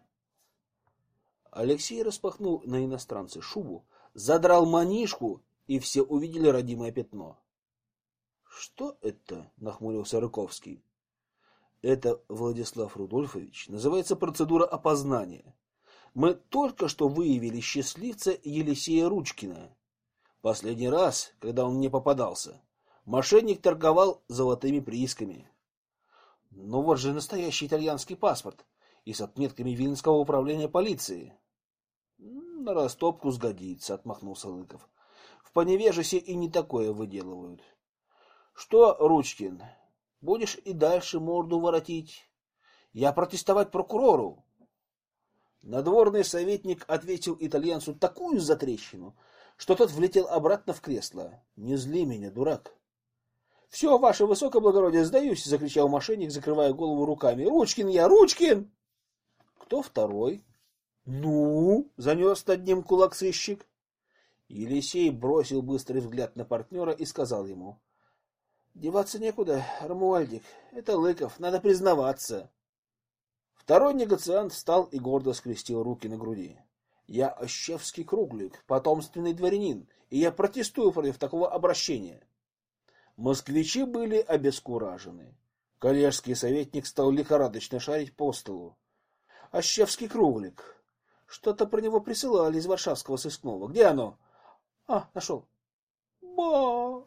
Алексей распахнул на иностранце шубу, задрал манишку, и все увидели родимое пятно. — Что это? — нахмурился Рыковский. — Это, Владислав Рудольфович, называется процедура опознания. Мы только что выявили счастливца Елисея Ручкина. Последний раз, когда он мне попадался, мошенник торговал золотыми приисками. Ну вот же настоящий итальянский паспорт и с отметками Виленского управления полиции. — На растопку сгодится, — отмахнулся Лыков. — В Поневежесе и не такое выделывают. — Что, Ручкин, будешь и дальше морду воротить? Я протестовать прокурору. Надворный советник ответил итальянцу такую затрещину, что тот влетел обратно в кресло. — Не зли меня, дурак. — Все, ваше высокоблагородие, сдаюсь, — закричал мошенник, закрывая голову руками. — Ручкин я, Ручкин! — Кто второй? — Ну? — занес над ним кулак сыщик. Елисей бросил быстрый взгляд на партнера и сказал ему. — Деваться некуда, Рамуальдик. Это Лыков, надо признаваться. Второй негациант встал и гордо скрестил руки на груди. — Я Ощевский Круглик, потомственный дворянин, и я протестую против такого обращения. Москвичи были обескуражены. Коллежский советник стал лихорадочно шарить по столу. — Ощевский Круглик. Что-то про него присылали из Варшавского сыскного. Где оно? — А, нашел. — Ба!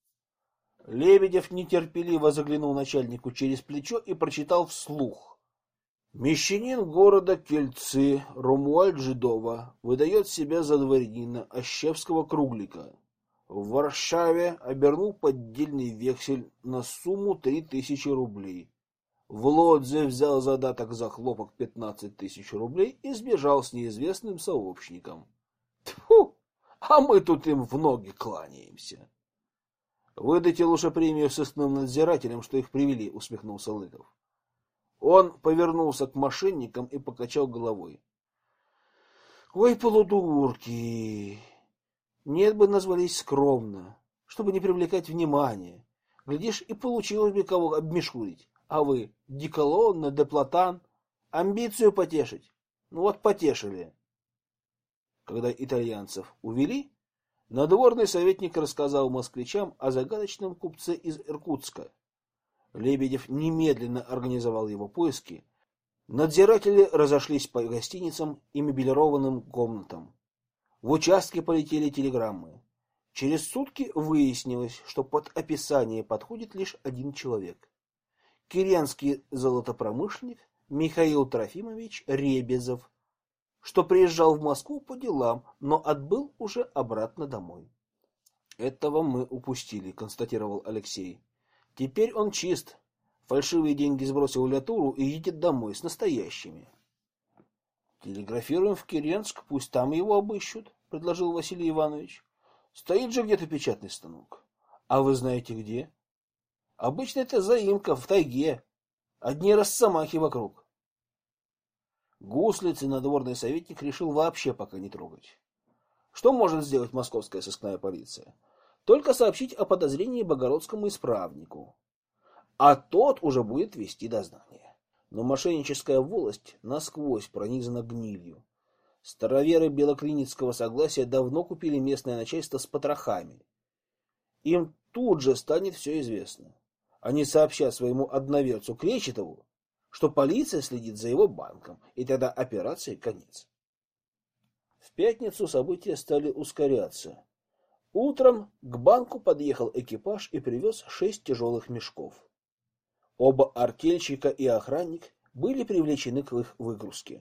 Лебедев нетерпеливо заглянул начальнику через плечо и прочитал вслух. Мещанин города Кельцы Ромуальд Жидова выдает себя за дворянина Ощевского Круглика. В Варшаве обернул поддельный вексель на сумму три тысячи рублей. В Лодзе взял задаток за хлопок пятнадцать тысяч рублей и сбежал с неизвестным сообщником. Тьфу! А мы тут им в ноги кланяемся. Выдайте лучше премию сыскным надзирателям, что их привели, — усмехнулся Лыков. Он повернулся к мошенникам и покачал головой. — Ой, полудурки! Нет бы назвались скромно, чтобы не привлекать внимания. Глядишь, и получилось бы кого обмешурить. А вы деколонна, деплатан, амбицию потешить? Ну вот потешили. Когда итальянцев увели, надворный советник рассказал москвичам о загадочном купце из Иркутска. Лебедев немедленно организовал его поиски. Надзиратели разошлись по гостиницам и мебелированным комнатам. В участке полетели телеграммы. Через сутки выяснилось, что под описание подходит лишь один человек. Киренский золотопромышленник Михаил Трофимович Ребезов, что приезжал в Москву по делам, но отбыл уже обратно домой. Этого мы упустили, констатировал Алексей. Теперь он чист. Фальшивые деньги сбросил в Лятуру и едет домой с настоящими. Телеграфируем в Киренск, пусть там его обыщут, предложил Василий Иванович. Стоит же где-то печатный станок. А вы знаете где? Обычно это заимка в тайге. Одни росомахи вокруг. Гуслицы надворный советник решил вообще пока не трогать. Что может сделать московская сыскная полиция? Только сообщить о подозрении богородскому исправнику. А тот уже будет вести дознание. Но мошенническая волость насквозь пронизана гнилью. Староверы Белоклиницкого согласия давно купили местное начальство с потрохами. Им тут же станет все известно. Они сообщат своему одноверцу Кречетову, что полиция следит за его банком, и тогда операции конец. В пятницу события стали ускоряться. Утром к банку подъехал экипаж и привез шесть тяжелых мешков. Оба артельщика и охранник были привлечены к их выгрузке.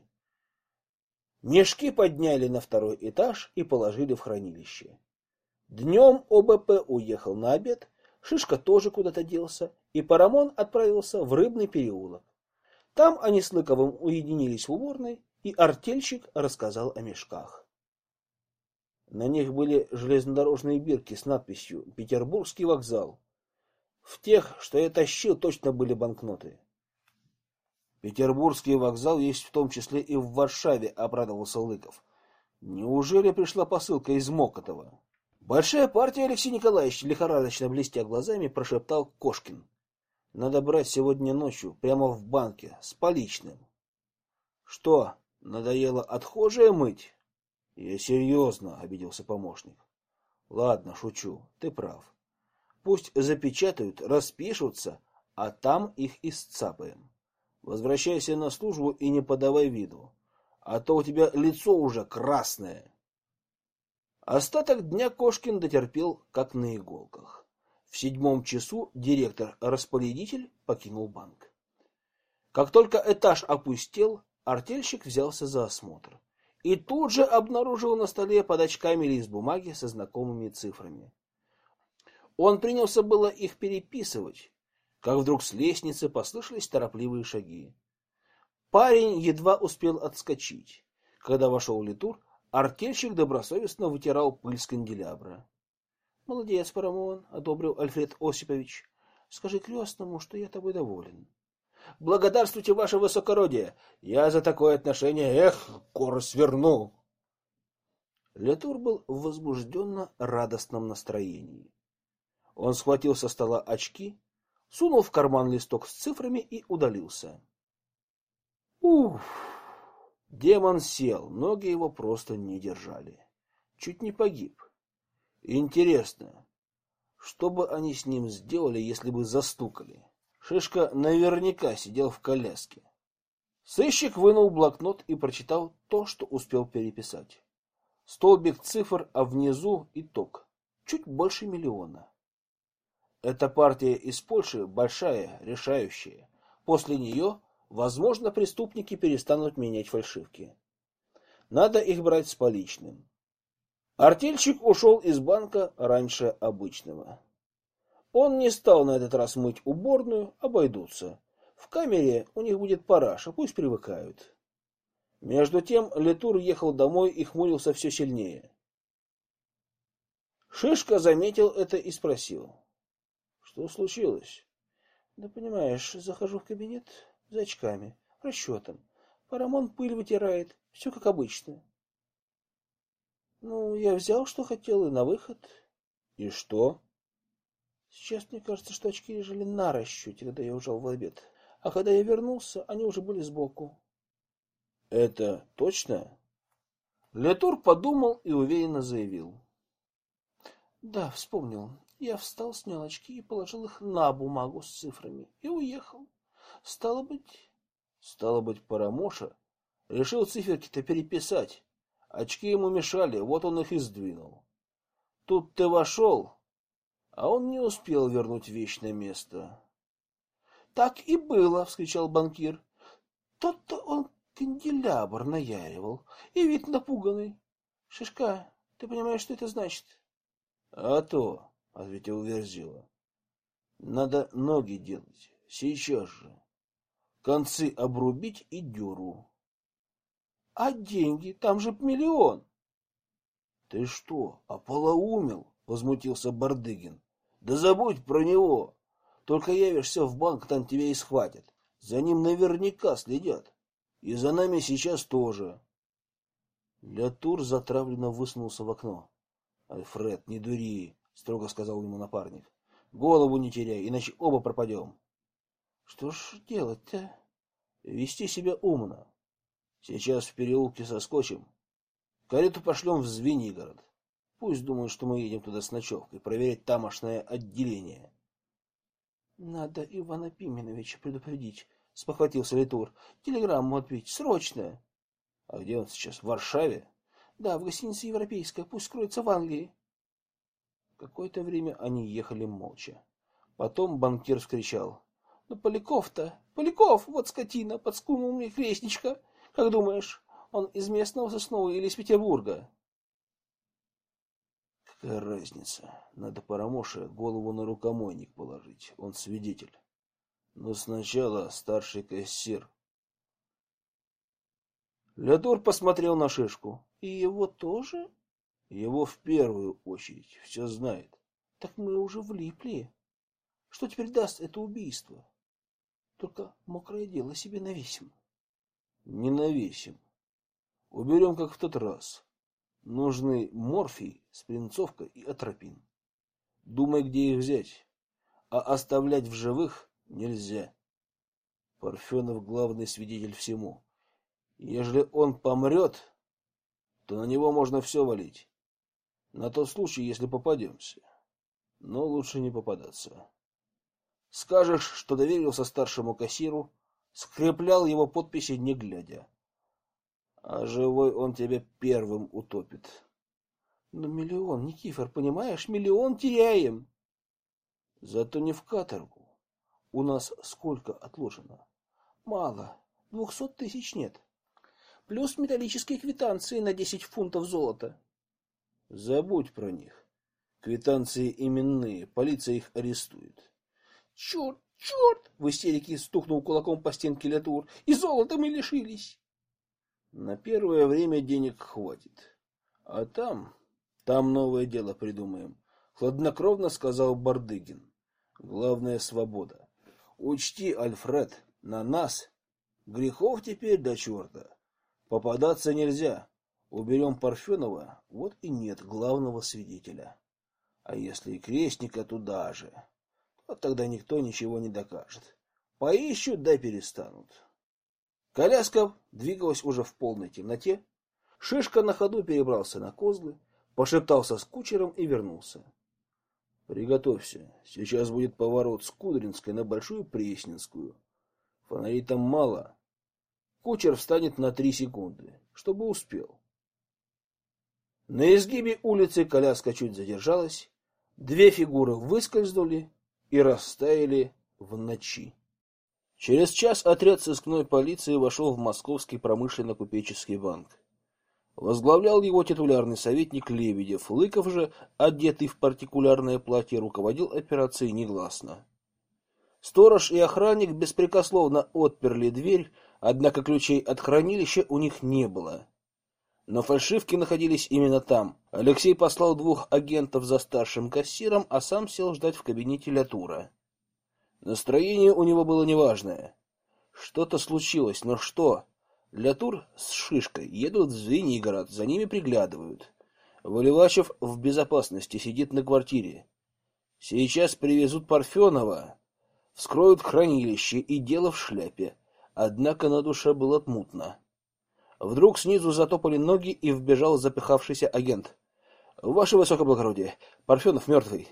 Мешки подняли на второй этаж и положили в хранилище. Днем О Б П уехал на обед, Шишка тоже куда-то делся, и Парамон отправился в Рыбный переулок. Там они с Лыковым уединились в уборной, и артельщик рассказал о мешках. На них были железнодорожные бирки с надписью «Петербургский вокзал». В тех, что я тащил, точно были банкноты. Петербургский вокзал есть в том числе и в Варшаве, обрадовался Лыков. Неужели пришла посылка из Мокотова? Большая партия, Алексей Николаевич, лихорадочно блестя глазами, прошептал Кошкин. Надо брать сегодня ночью, прямо в банке, с поличным. Что, надоело отхожее мыть? Я серьезно, обиделся помощник. Ладно, шучу, ты прав. Пусть запечатают, распишутся, а там их исцапаем. Возвращайся на службу и не подавай виду, а то у тебя лицо уже красное. Остаток дня Кошкин дотерпел, как на иголках. В седьмом часу директор-распорядитель покинул банк. Как только этаж опустел, артельщик взялся за осмотр и тут же обнаружил на столе под очками лист бумаги со знакомыми цифрами. Он принялся было их переписывать, как вдруг с лестницы послышались торопливые шаги. Парень едва успел отскочить. Когда вошел Литур, артельщик добросовестно вытирал пыль с канделябра. — Молодец, Парамон, — одобрил Альфред Осипович. — Скажи крестному, что я тобой доволен. — Благодарствуйте, ваше высокородие! Я за такое отношение, эх, кору сверну! Литур был в возбужденно радостном настроении. Он схватил со стола очки, сунул в карман листок с цифрами и удалился. Уф! Демон сел, ноги его просто не держали. Чуть не погиб. Интересно, что бы они с ним сделали, если бы застукали? Шишка наверняка сидел в коляске. Сыщик вынул блокнот и прочитал то, что успел переписать. Столбик цифр, а внизу итог. Чуть больше миллиона. Эта партия из Польши большая, решающая. После нее, возможно, преступники перестанут менять фальшивки. Надо их брать с поличным. Артельщик ушел из банка раньше обычного. Он не стал на этот раз мыть уборную, обойдутся. В камере у них будет параша, пусть привыкают. Между тем Литур ехал домой и хмурился все сильнее. Шишка заметил это и спросил. Что случилось? Да понимаешь, захожу в кабинет за очками, расчетом. Парамон пыль вытирает, все как обычно. Ну, я взял, что хотел, и на выход. И что? Сейчас мне кажется, что очки лежали на расчете, когда я ужал в обед. А когда я вернулся, они уже были сбоку. Это точно? Лятур подумал и уверенно заявил. Да, вспомнил. Я встал, снял очки и положил их на бумагу с цифрами и уехал. Стало быть... Стало быть, Парамоша решил циферки-то переписать. Очки ему мешали, вот он их и сдвинул. Тут ты вошел, а он не успел вернуть вещь на место. — Так и было, — вскричал банкир. — Тот-то он канделябр наяривал, и вид напуганный. — Шишка, ты понимаешь, что это значит? — А то, — ответил Верзила. — Надо ноги делать, сейчас же. Концы обрубить и дёру. — А деньги? Там же миллион. — Ты что, ополоумел? — возмутился Бардыгин. — Да забудь про него. Только явишься в банк, там тебя и схватят. За ним наверняка следят. И за нами сейчас тоже. Лятур затравленно высунулся в окно. — Альфред, не дури, — строго сказал ему напарник. — Голову не теряй, иначе оба пропадем. — Что ж делать-то? — Вести себя умно. Сейчас в переулке соскочим. Карету пошлем в Звенигород. Пусть думают, что мы едем туда с ночевкой, проверять тамошное отделение. — Надо Ивана Пименовича предупредить, — спохватился Лятур. — Телеграмму отбить, срочно. — А где он сейчас, в Варшаве? — Да, в гостинице «Европейская», пусть скроется в Англии. Какое-то время они ехали молча. Потом банкир вскричал. — Ну, Поляков-то, Поляков, вот скотина, подскунул мне крестничка. Как думаешь, он из местного Соснова или из Петербурга? Какая разница? Надо Парамоше голову на рукомойник положить. Он свидетель. Но сначала старший кассир. Лятур посмотрел на Шишку. И его тоже? Его в первую очередь. Все знает. Так мы уже влипли. Что теперь даст это убийство? Только мокрое дело себе навесим. Не навесим. Уберем, как в тот раз. Нужны морфий, спринцовка и атропин. Думай, где их взять. А оставлять в живых нельзя. Парфенов главный свидетель всему. Ежели он помрет, то на него можно все валить. На тот случай, если попадемся. Но лучше не попадаться. Скажешь, что доверился старшему кассиру, скреплял его подписи не глядя. А живой он тебя первым утопит. Но миллион, Никифор, понимаешь, миллион теряем. Зато не в каторгу. У нас сколько отложено? Мало. Двухсот тысяч нет. Плюс металлические квитанции на десять фунтов золота. Забудь про них. Квитанции именные, полиция их арестует. Черт, черт! В истерике стукнул кулаком по стенке Лятур. И золота мы лишились. На первое время денег хватит. А там, там новое дело придумаем. Хладнокровно сказал Бардыгин. Главное — свобода. Учти, Альфред, на нас грехов теперь до черта. Попадаться нельзя. Уберем Парфенова, вот и нет главного свидетеля. А если и крестника туда же, то тогда никто ничего не докажет. Поищут, да перестанут. Коляска двигалась уже в полной темноте. Шишка на ходу перебрался на козлы, пошептался с кучером и вернулся. Приготовься, сейчас будет поворот с Кудринской на Большую Пресненскую. Фонарей там мало. Кучер встанет на три секунды, чтобы успел. На изгибе улицы коляска чуть задержалась, две фигуры выскользнули и растаяли в ночи. Через час отряд сыскной полиции вошел в Московский промышленно-купеческий банк. Возглавлял его титулярный советник Лебедев. Лыков же, одетый в партикулярное платье, руководил операцией негласно. Сторож и охранник беспрекословно отперли дверь, однако ключей от хранилища у них не было. Но фальшивки находились именно там. Алексей послал двух агентов за старшим кассиром, а сам сел ждать в кабинете Лятура. Настроение у него было неважное. Что-то случилось, но что? Лятур с Шишкой едут в Звенигород, за ними приглядывают. Выливачев в безопасности сидит на квартире. Сейчас привезут Парфенова. Вскроют хранилище и дело в шляпе. Однако на душе было смутно. Вдруг снизу затопали ноги, и вбежал запыхавшийся агент. — Ваше высокоблагородие, Парфенов мертвый.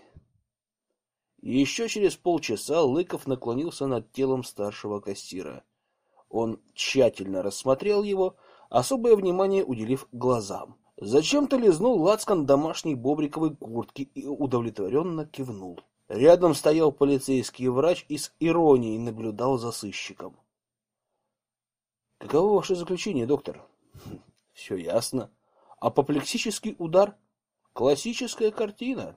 Еще через полчаса Лыков наклонился над телом старшего кассира. Он тщательно рассмотрел его, особое внимание уделив глазам. Зачем-то лизнул лацкан домашней бобриковой куртки и удовлетворенно кивнул. Рядом стоял полицейский врач и с иронией наблюдал за сыщиком. — Каково ваше заключение, доктор? — Все ясно. Апоплексический удар? Классическая картина.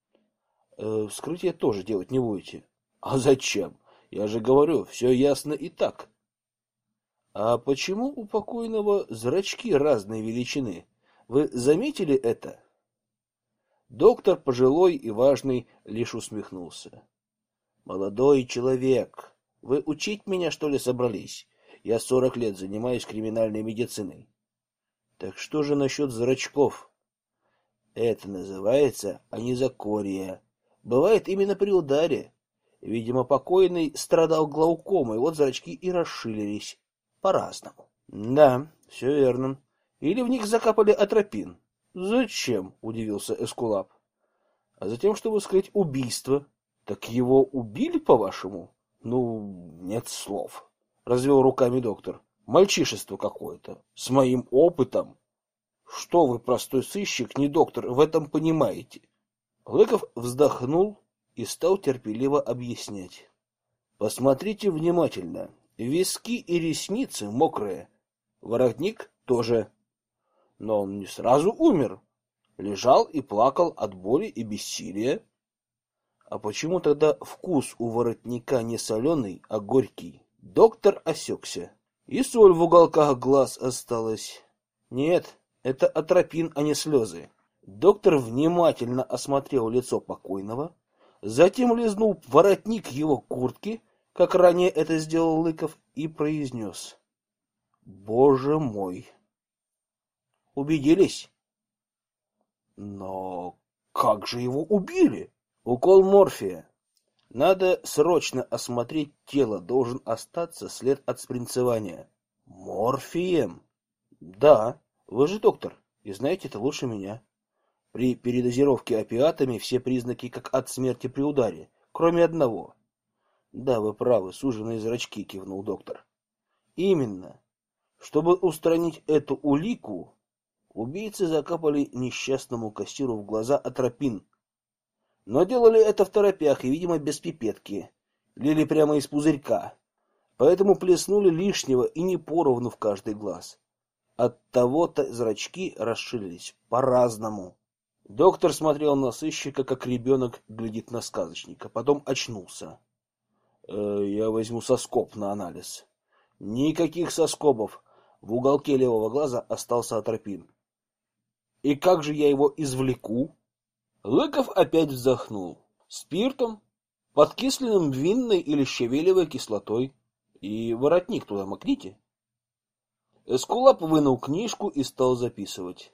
Э, вскрытие тоже делать не будете. — А зачем? Я же говорю, все ясно и так. — А почему у покойного зрачки разной величины? Вы заметили это? Доктор, пожилой и важный, лишь усмехнулся. — Молодой человек, вы учить меня, что ли, собрались? Я сорок лет занимаюсь криминальной медициной. — Так что же насчет зрачков? — Это называется анизокория. Бывает именно при ударе. Видимо, покойный страдал глаукомой, вот зрачки и расширились. По-разному. — Да, все верно. Или в них закапали атропин. — Зачем? — удивился Эскулап. — А затем, чтобы скрыть убийство. — Так его убили, по-вашему? — Ну, нет слов. — развел руками доктор. — Мальчишество какое-то. С моим опытом. Что вы, простой сыщик, не доктор, в этом понимаете? Лыков вздохнул и стал терпеливо объяснять. — Посмотрите внимательно. Виски и ресницы мокрые. Воротник тоже. Но он не сразу умер. Лежал и плакал от боли и бессилия. А почему тогда вкус у воротника не соленый, а горький? Доктор осекся. И соль в уголках глаз осталась. Нет, это атропин, а не слезы. Доктор внимательно осмотрел лицо покойного, затем лизнул воротник его куртки, как ранее это сделал Лыков, и произнес. Боже мой! Убедились? Но как же его убили? Укол морфия. Надо срочно осмотреть тело, должен остаться след от спринцевания. Морфием? Да, вы же доктор, и знаете это лучше меня. При передозировке опиатами все признаки как от смерти при ударе, кроме одного. Да, вы правы, суженные зрачки, кивнул доктор. Именно. Чтобы устранить эту улику, убийцы закапали несчастному кассиру в глаза атропин. Но делали это второпях и, видимо, без пипетки. Лили прямо из пузырька. Поэтому плеснули лишнего и не поровну в каждый глаз. Оттого-то зрачки расширились по-разному. Доктор смотрел на сыщика, как ребенок глядит на сказочника. Потом очнулся. Э, я возьму соскоб на анализ. Никаких соскобов. В уголке левого глаза остался атропин. И как же я его извлеку? Лыков опять вздохнул. Спиртом, подкисленным винной или щавелевой кислотой. И воротник туда макните. Эскулап вынул книжку и стал записывать.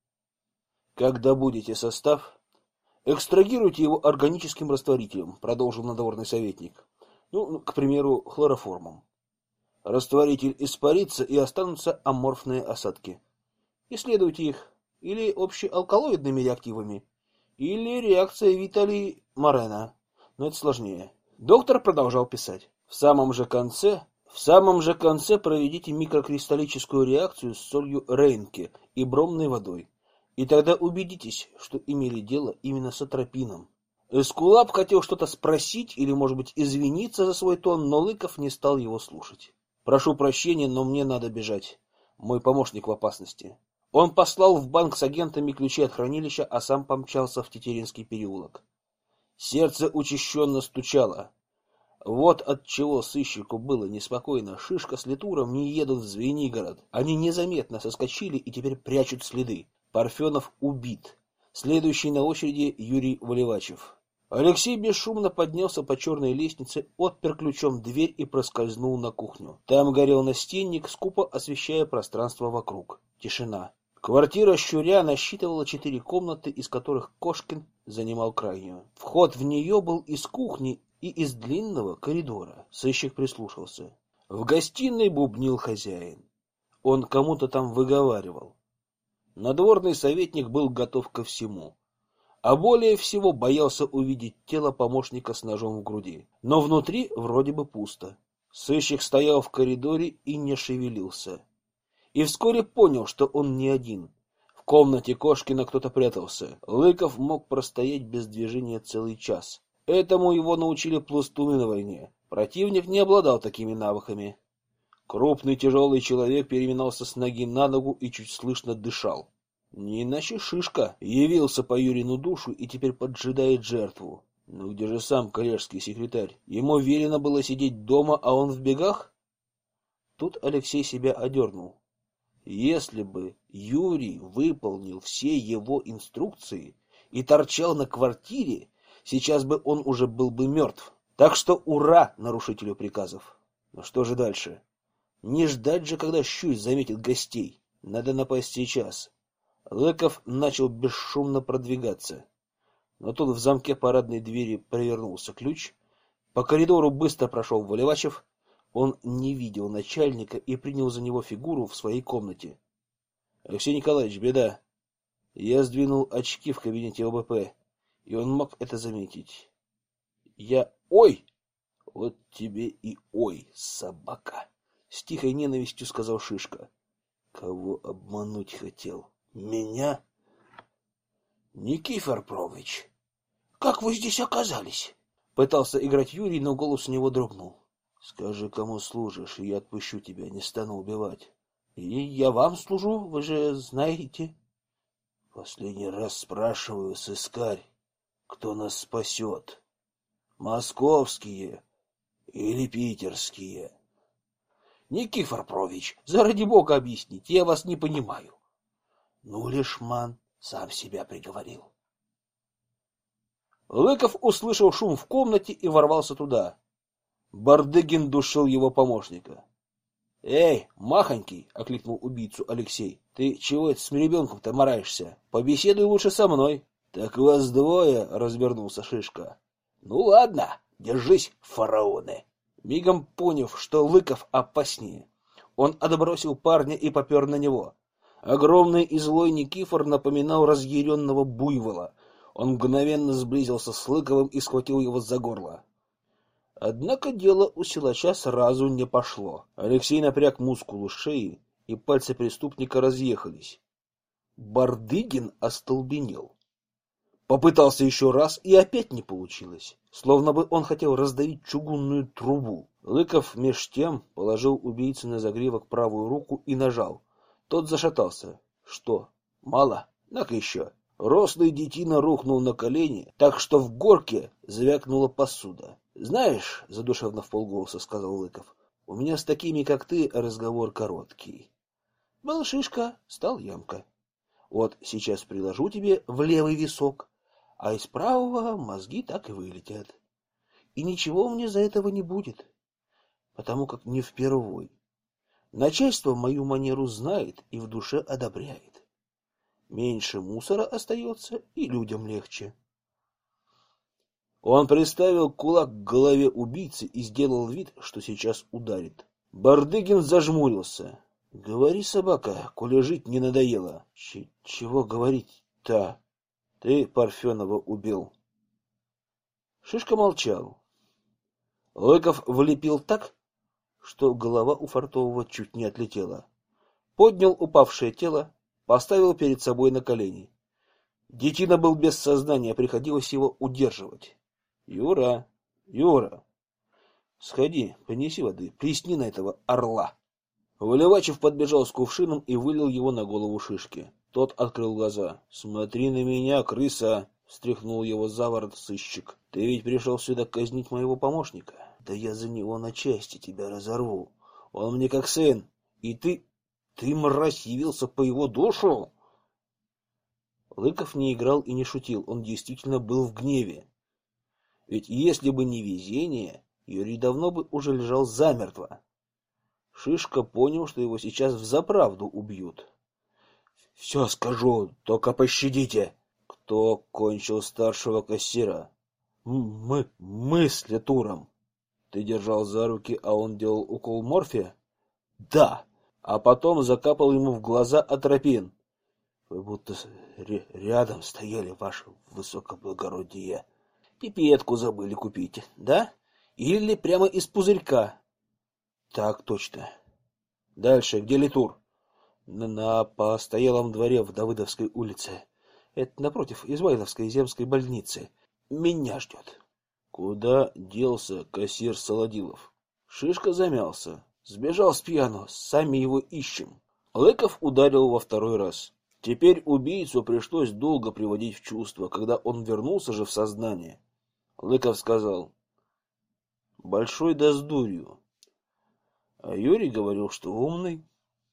Когда будете состав, экстрагируйте его органическим растворителем, продолжил надворный советник. Ну, к примеру, хлороформом. Растворитель испарится, и останутся аморфные осадки. Исследуйте их или общеалкалоидными реактивами, или реакция Виталий Морена. Но это сложнее. Доктор продолжал писать. В самом же конце, в самом же конце проведите микрокристаллическую реакцию с солью Рейнке и бромной водой. И тогда убедитесь, что имели дело именно с атропином. Эскулап хотел что-то спросить или, может быть, извиниться за свой тон, но Лыков не стал его слушать. Прошу прощения, но мне надо бежать. Мой помощник в опасности. Он послал в банк с агентами ключи от хранилища, а сам помчался в Тетеринский переулок. Сердце учащенно стучало. Вот от чего сыщику было неспокойно. Шишка с Литуром не едут в Звенигород. Они незаметно соскочили и теперь прячут следы. Парфенов убит. Следующий на очереди Юрий Валивачев. Алексей бесшумно поднялся по черной лестнице, отпер ключом дверь и проскользнул на кухню. Там горел настенник, скупо освещая пространство вокруг. Тишина. Квартира Щуря насчитывала четыре комнаты, из которых Кошкин занимал крайнюю. Вход в нее был из кухни и из длинного коридора. Сыщик прислушался. В гостиной бубнил хозяин. Он кому-то там выговаривал. Надворный советник был готов ко всему, а более всего боялся увидеть тело помощника с ножом в груди. Но внутри вроде бы пусто. Сыщик стоял в коридоре и не шевелился. И вскоре понял, что он не один. В комнате Кошкина кто-то прятался. Лыков мог простоять без движения целый час. Этому его научили пластуны на войне. Противник не обладал такими навыками. Крупный тяжелый человек переминался с ноги на ногу и чуть слышно дышал. Не иначе Шишка явился по Юрину душу и теперь поджидает жертву. Ну где же сам коллежский секретарь? Ему велено было сидеть дома, а он в бегах? Тут Алексей себя одернул. Если бы Юрий выполнил все его инструкции и торчал на квартире, сейчас бы он уже был бы мертв. Так что ура нарушителю приказов. Но что же дальше? Не ждать же, когда Щусь заметит гостей. Надо напасть сейчас. Лыков начал бесшумно продвигаться. Но тут в замке парадной двери провернулся ключ. По коридору быстро прошел Волевачев. Он не видел начальника и принял за него фигуру в своей комнате. — Алексей Николаевич, беда. Я сдвинул очки в кабинете О Б П, и он мог это заметить. Я... Ой! Вот тебе и ой, собака! С тихой ненавистью сказал Шишка. Кого обмануть хотел? Меня? Никифор Петрович, как вы здесь оказались? Пытался играть Юрий, но голос у него дрогнул. Скажи, кому служишь, и я отпущу тебя, не стану убивать. И я вам служу, вы же знаете. Последний раз спрашиваю, сыскарь, кто нас спасет? Московские или питерские? Никифор Петрович, заради бога объясните, я вас не понимаю. Ну, Лешман сам себя приговорил. Лыков услышал шум в комнате и ворвался туда. Бардыгин душил его помощника. — Эй, махонький! — окликнул убийцу Алексей. — Ты чего это с ребенком-то мараешься? Побеседуй лучше со мной. — Так вас двое, — развернулся Шишка. — Ну ладно, держись, фараоны. Мигом поняв, что Лыков опаснее, он отбросил парня и попер на него. Огромный и злой Никифор напоминал разъяренного буйвола. Он мгновенно сблизился с Лыковым и схватил его за горло. Однако дело у силача сразу не пошло. Алексей напряг мускулы шеи, и пальцы преступника разъехались. Бардыгин остолбенел. Попытался еще раз, и опять не получилось. Словно бы он хотел раздавить чугунную трубу. Лыков меж тем положил убийце на загривок правую руку и нажал. Тот зашатался. Что, мало? На-ка еще. Рослый детина рухнул на колени, так что в горке звякнула посуда. — Знаешь, — задушевно вполголоса сказал Лыков, — у меня с такими, как ты, разговор короткий. Был Шишка, стал Ямка. Вот сейчас приложу тебе в левый висок, а из правого мозги так и вылетят. И ничего мне за этого не будет, потому как не впервой. Начальство мою манеру знает и в душе одобряет. Меньше мусора остается, и людям легче. Он приставил кулак к голове убийцы и сделал вид, что сейчас ударит. Бардыгин зажмурился. — Говори, собака, коли жить не надоело. Ч — Чего говорить-то? Ты Парфенова убил. Шишка молчал. Лыков влепил так, что голова у Фартового чуть не отлетела. Поднял упавшее тело, поставил перед собой на колени. Детина был без сознания, приходилось его удерживать. — Юра, Юра, сходи, принеси воды, плесни на этого орла. Волевачев подбежал с кувшином и вылил его на голову Шишки. Тот открыл глаза. — Смотри на меня, крыса! — встряхнул его за ворот сыщик. — Ты ведь пришел сюда казнить моего помощника? Да я за него на части тебя разорву. Он мне как сын. И ты... ты, мразь, явился по его душу? Лыков не играл и не шутил. Он действительно был в гневе. Ведь если бы не везение, Юрий давно бы уже лежал замертво. Шишка понял, что его сейчас взаправду убьют. — Все скажу, только пощадите. — Кто кончил старшего кассира? Мы, мы с Летуром. Ты держал за руки, а он делал укол морфия? Да. А потом закапал ему в глаза атропин. Вы будто рядом стояли, ваше высокоблагородие. Пипетку забыли купить, да? Или прямо из пузырька? Так точно. Дальше, где Летур? На, на постоялом дворе в Давыдовской улице. Это напротив Извайловской земской больницы. Меня ждет. Куда делся кассир Солодилов? Шишка замялся. Сбежал с пьяну, сами его ищем. Лыков ударил во второй раз. Теперь убийцу пришлось долго приводить в чувство. Когда он вернулся же в сознание, Лыков сказал: большой да с дурью. А Юрий говорил, что умный.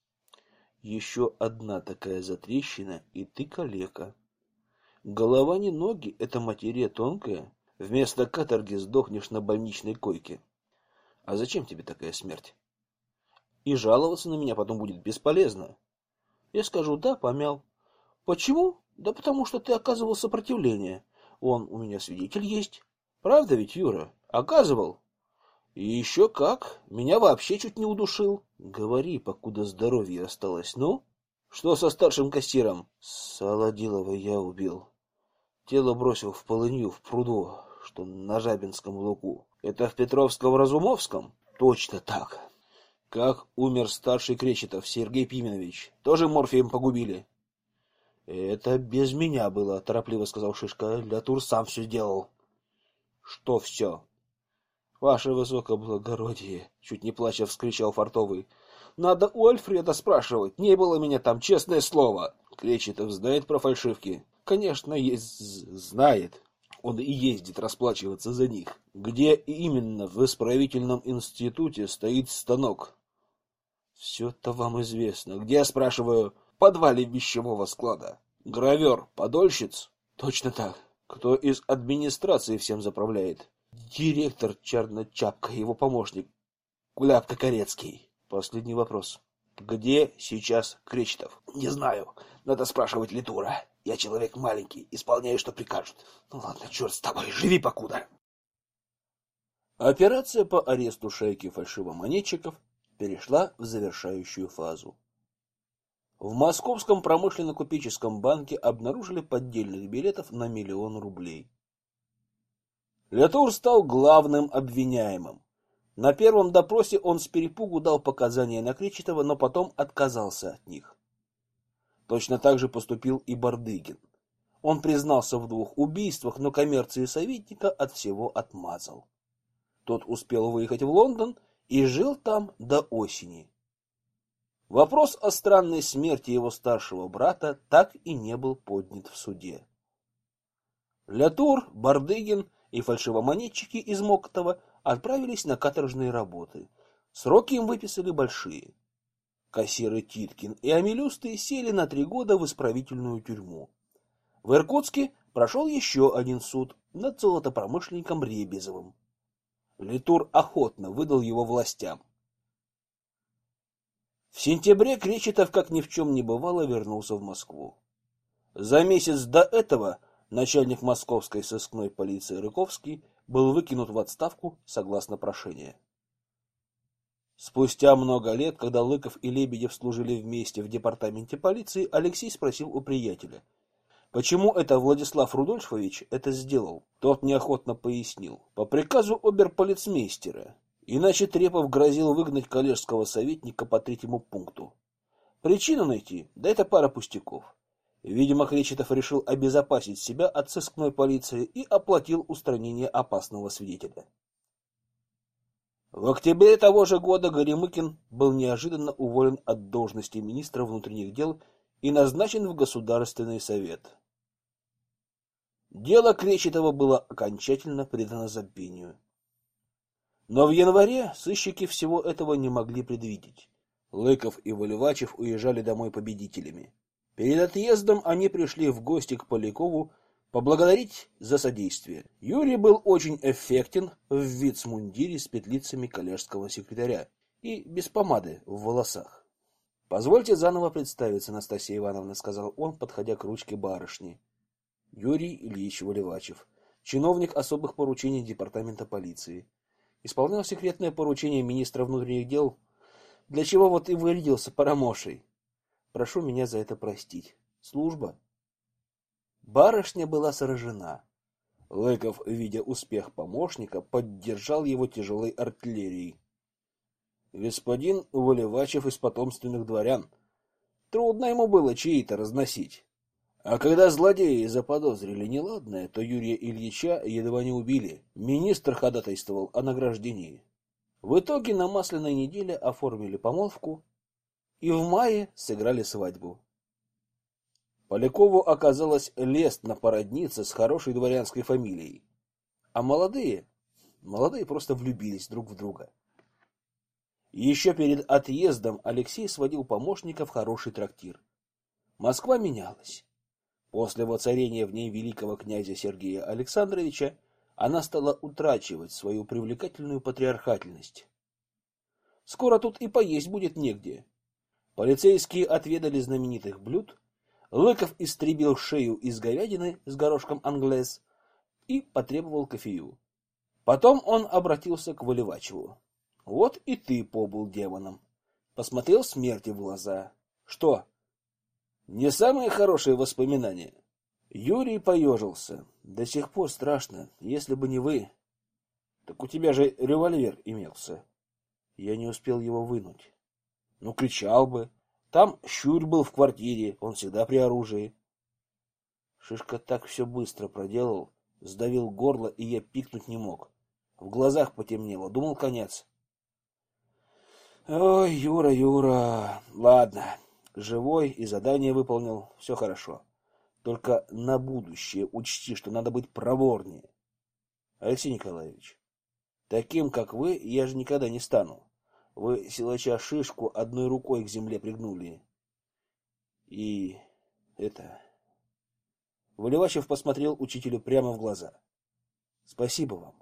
Еще одна такая затрещина, и ты калека. Голова не ноги, это материя тонкая. Вместо каторги сдохнешь на больничной койке. А зачем тебе такая смерть? И жаловаться на меня потом будет бесполезно. Я скажу: да, помял. Почему? Да потому что ты оказывал сопротивление. Он у меня свидетель есть. Правда ведь, Юра? Оказывал. И еще как. Меня вообще чуть не удушил. Говори, покуда здоровье осталось. Ну? Что со старшим кассиром? Солодилова я убил. Тело бросил в полынью в пруду, что на Жабинском лугу. Это в Петровском-Разумовском? Точно так. Как умер старший Кречетов Сергей Пименович? Тоже морфием погубили? Это без меня было, торопливо сказал Шишка. Лятур сам все сделал. Что все? Ваше высокоблагородие, чуть не плача вскричал Фартовый. Надо у Альфреда спрашивать, не было меня там, честное слово. Кречетов знает про фальшивки? Конечно, есть, знает. Он и ездит расплачиваться за них. Где именно в исправительном институте стоит станок? Все-то вам известно. Где, я спрашиваю? В подвале вещевого склада. Гравер, подольщиц? Точно так. Кто из администрации всем заправляет? Директор Черночапка, его помощник Куляпка Корецкий. Последний вопрос. Где сейчас Кречетов? Не знаю. Надо спрашивать Летура. Я человек маленький, исполняю, что прикажут. Ну ладно, черт с тобой, живи покуда. Операция по аресту шайки фальшивомонетчиков перешла в завершающую фазу. В Московском промышленно-купеческом банке обнаружили поддельных билетов на миллион рублей. Летур стал главным обвиняемым. На первом допросе он с перепугу дал показания на Кречетова, но потом отказался от них. Точно так же поступил и Бардыгин. Он признался в двух убийствах, но коммерции советника от всего отмазал. Тот успел выехать в Лондон и жил там до осени. Вопрос о странной смерти его старшего брата так и не был поднят в суде. Лятур, Бардыгин и фальшивомонетчики из Мокотова отправились на каторжные работы. Сроки им выписали большие. Кассиры Титкин и Амелюсты сели на три года в исправительную тюрьму. В Иркутске прошел еще один суд над золотопромышленником Ребезовым. Летур охотно выдал его властям. В сентябре Кречетов, как ни в чем не бывало, вернулся в Москву. За месяц до этого начальник московской сыскной полиции Рыковский был выкинут в отставку согласно прошения. Спустя много лет, когда Лыков и Лебедев служили вместе в департаменте полиции, Алексей спросил у приятеля: почему это Владислав Рудольфович это сделал? Тот неохотно пояснил: по приказу оберполицмейстера. Иначе Трепов грозил выгнать коллежского советника по третьему пункту. Причину найти, да это пара пустяков. Видимо, Кречетов решил обезопасить себя от сыскной полиции и оплатил устранение опасного свидетеля. В октябре того же года Горемыкин был неожиданно уволен от должности министра внутренних дел и назначен в Государственный совет. Дело Кречетова было окончательно предано забвению. Но в январе сыщики всего этого не могли предвидеть. Лыков и Валивачев уезжали домой победителями. Перед отъездом они пришли в гости к Полякову поблагодарить за содействие. Юрий был очень эффектен в вицмундире с петлицами коллежского секретаря и без помады в волосах. — Позвольте заново представиться, Настасья Ивановна, — сказал он, подходя к ручке барышни. Юрий Ильич Валивачев, чиновник особых поручений департамента полиции. Исполнял секретное поручение министра внутренних дел, для чего вот и вырядился парамошей. Прошу меня за это простить. Служба. Барышня была сражена. Лыков, видя успех помощника, поддержал его тяжелой артиллерией. Господин Воливачев из потомственных дворян. Трудно ему было чьи-то разносить. А когда злодеи заподозрили неладное, то Юрия Ильича едва не убили. Министр ходатайствовал о награждении. В итоге на Масляной неделе оформили помолвку и в мае сыграли свадьбу. Полякову оказалось лестно породниться с хорошей дворянской фамилией. А молодые, молодые просто влюбились друг в друга. Еще перед отъездом Алексей сводил помощника в хороший трактир. Москва менялась. После воцарения в ней великого князя Сергея Александровича она стала утрачивать свою привлекательную патриархальность. Скоро тут и поесть будет негде. Полицейские отведали знаменитых блюд, Лыков истребил шею из говядины с горошком англез и потребовал кофею. Потом он обратился к Воливачеву. Вот и ты побыл демоном. Посмотрел смерти в глаза. Что? Не самые хорошие воспоминания. Юрий поежился. До сих пор страшно. Если бы не вы... Так у тебя же револьвер имелся. Я не успел его вынуть. Ну, кричал бы. Там Щурь был в квартире. Он всегда при оружии. Шишка так все быстро проделал. Сдавил горло, и я пикнуть не мог. В глазах потемнело. Думал, конец. Ой, Юра, Юра. Ладно. Живой и задание выполнил, все хорошо. Только на будущее учти, что надо быть проворнее. Алексей Николаевич, таким, как вы, я же никогда не стану. Вы силача Шишку одной рукой к земле пригнули. И это... Воливачев посмотрел учителю прямо в глаза. Спасибо вам.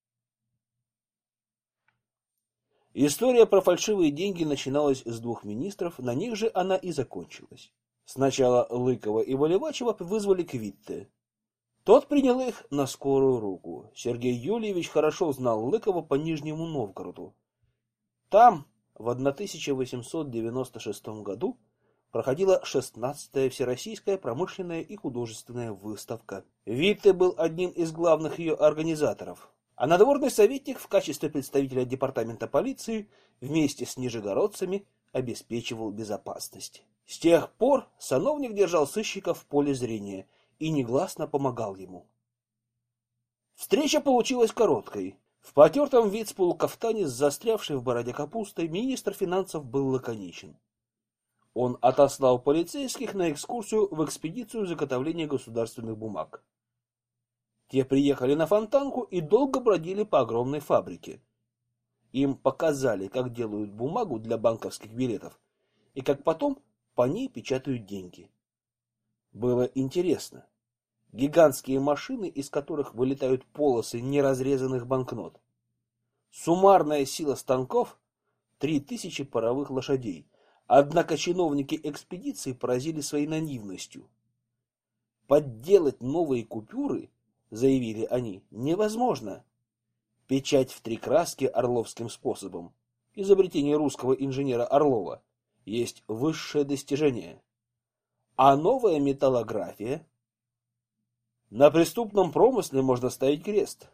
История про фальшивые деньги начиналась с двух министров, на них же она и закончилась. Сначала Лыкова и Воливачева вызвали к Витте. Тот принял их на скорую руку. Сергей Юльевич хорошо знал Лыкова по Нижнему Новгороду. Там в тысяча восемьсот девяносто шестом году проходила шестнадцатая Всероссийская промышленная и художественная выставка. Витте был одним из главных ее организаторов. А надворный советник в качестве представителя департамента полиции вместе с нижегородцами обеспечивал безопасность. С тех пор сановник держал сыщика в поле зрения и негласно помогал ему. Встреча получилась короткой. В потертом вицполукафтане с застрявшей в бороде капустой министр финансов был лаконичен. Он отослал полицейских на экскурсию в экспедицию заготовления государственных бумаг. Те приехали на Фонтанку и долго бродили по огромной фабрике. Им показали, как делают бумагу для банковских билетов и как потом по ней печатают деньги. Было интересно. Гигантские машины, из которых вылетают полосы неразрезанных банкнот. Суммарная сила станков — три тысячи паровых лошадей. Однако чиновники экспедиции поразили своей наивностью. Подделать новые купюры, заявили они, невозможно. Печать в три краски орловским способом, изобретение русского инженера Орлова, есть высшее достижение. А новая металлография? На преступном промысле можно ставить крест.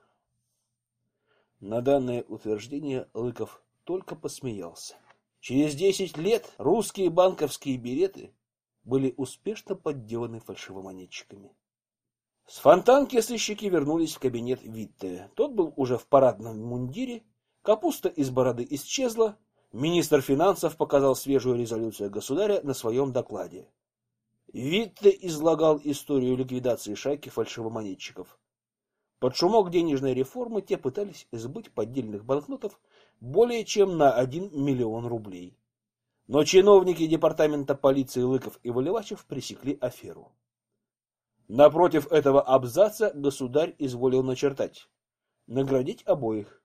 На данное утверждение Лыков только посмеялся. Через десять лет русские банковские билеты были успешно подделаны фальшивомонетчиками. С Фонтанки сыщики вернулись в кабинет Витте. Тот был уже в парадном мундире, капуста из бороды исчезла, министр финансов показал свежую резолюцию государя на своем докладе. Витте излагал историю ликвидации шайки фальшивомонетчиков. Под шумок денежной реформы те пытались сбыть поддельных банкнотов более чем на один миллион рублей. Но чиновники департамента полиции Лыков и Воливачев пресекли аферу. Напротив этого абзаца государь изволил начертать: наградить обоих.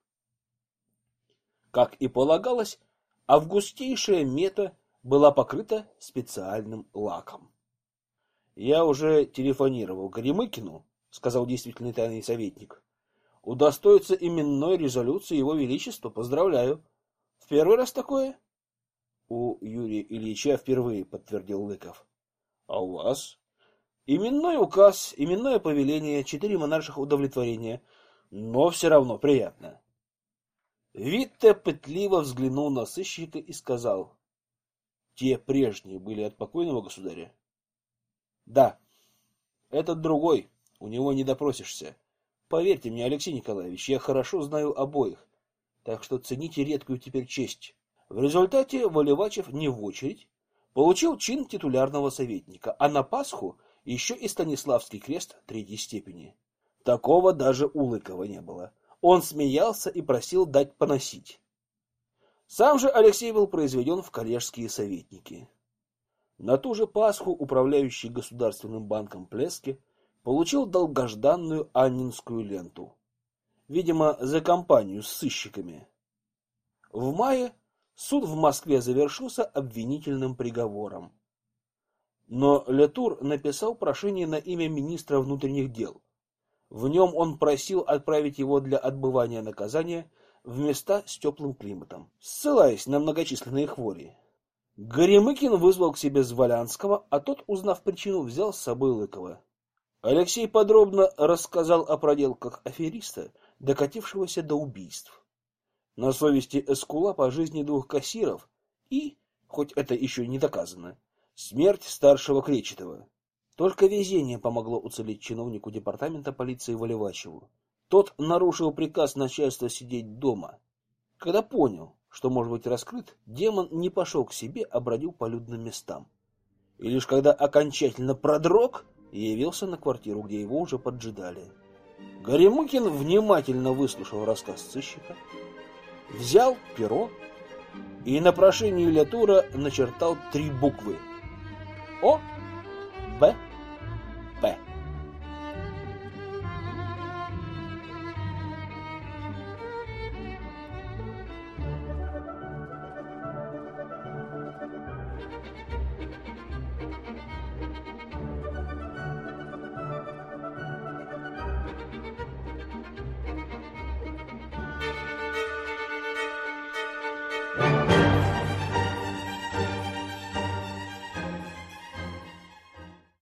Как и полагалось, августейшая мета была покрыта специальным лаком. Я уже телефонировал Горемыкину, сказал действительный тайный советник. Удостоится именной резолюции Его Величества. Поздравляю. В первый раз такое? У Юрия Ильича впервые, подтвердил Лыков. А у вас? Именной указ, именное повеление, четыре монарших удовлетворения. Но все равно приятно. Витте пытливо взглянул на сыщика и сказал. Те прежние были от покойного государя? Да. Этот другой. У него не допросишься. Поверьте мне, Алексей Николаевич, я хорошо знаю обоих. Так что цените редкую теперь честь. В результате Волевачев не в очередь получил чин титулярного советника, а на Пасху еще и Станиславский крест третьей степени. Такого даже у Лыкова не было. Он смеялся и просил дать поносить. Сам же Алексей был произведен в коллежские советники. На ту же Пасху управляющий Государственным банком Плеске получил долгожданную Аннинскую ленту. Видимо, за компанию с сыщиками. В мае суд в Москве завершился обвинительным приговором. Но Летур написал прошение на имя министра внутренних дел. В нем он просил отправить его для отбывания наказания в места с теплым климатом, ссылаясь на многочисленные хвори. Горемыкин вызвал к себе Зволянского, а тот, узнав причину, взял с собой Лыкова. Алексей подробно рассказал о проделках афериста, докатившегося до убийств. На совести эскулапа жизни двух кассиров и, хоть это еще не доказано, смерть старшего Кречетова. Только везение помогло уцелеть чиновнику департамента полиции Волевачеву. Тот нарушил приказ начальства сидеть дома. Когда понял, что может быть раскрыт, демон не пошел к себе, а бродил по людным местам. И лишь когда окончательно продрог, явился на квартиру, где его уже поджидали. Горемыкин внимательно выслушал рассказ сыщика, взял перо и на прошении Летура начертал три буквы: О, Б,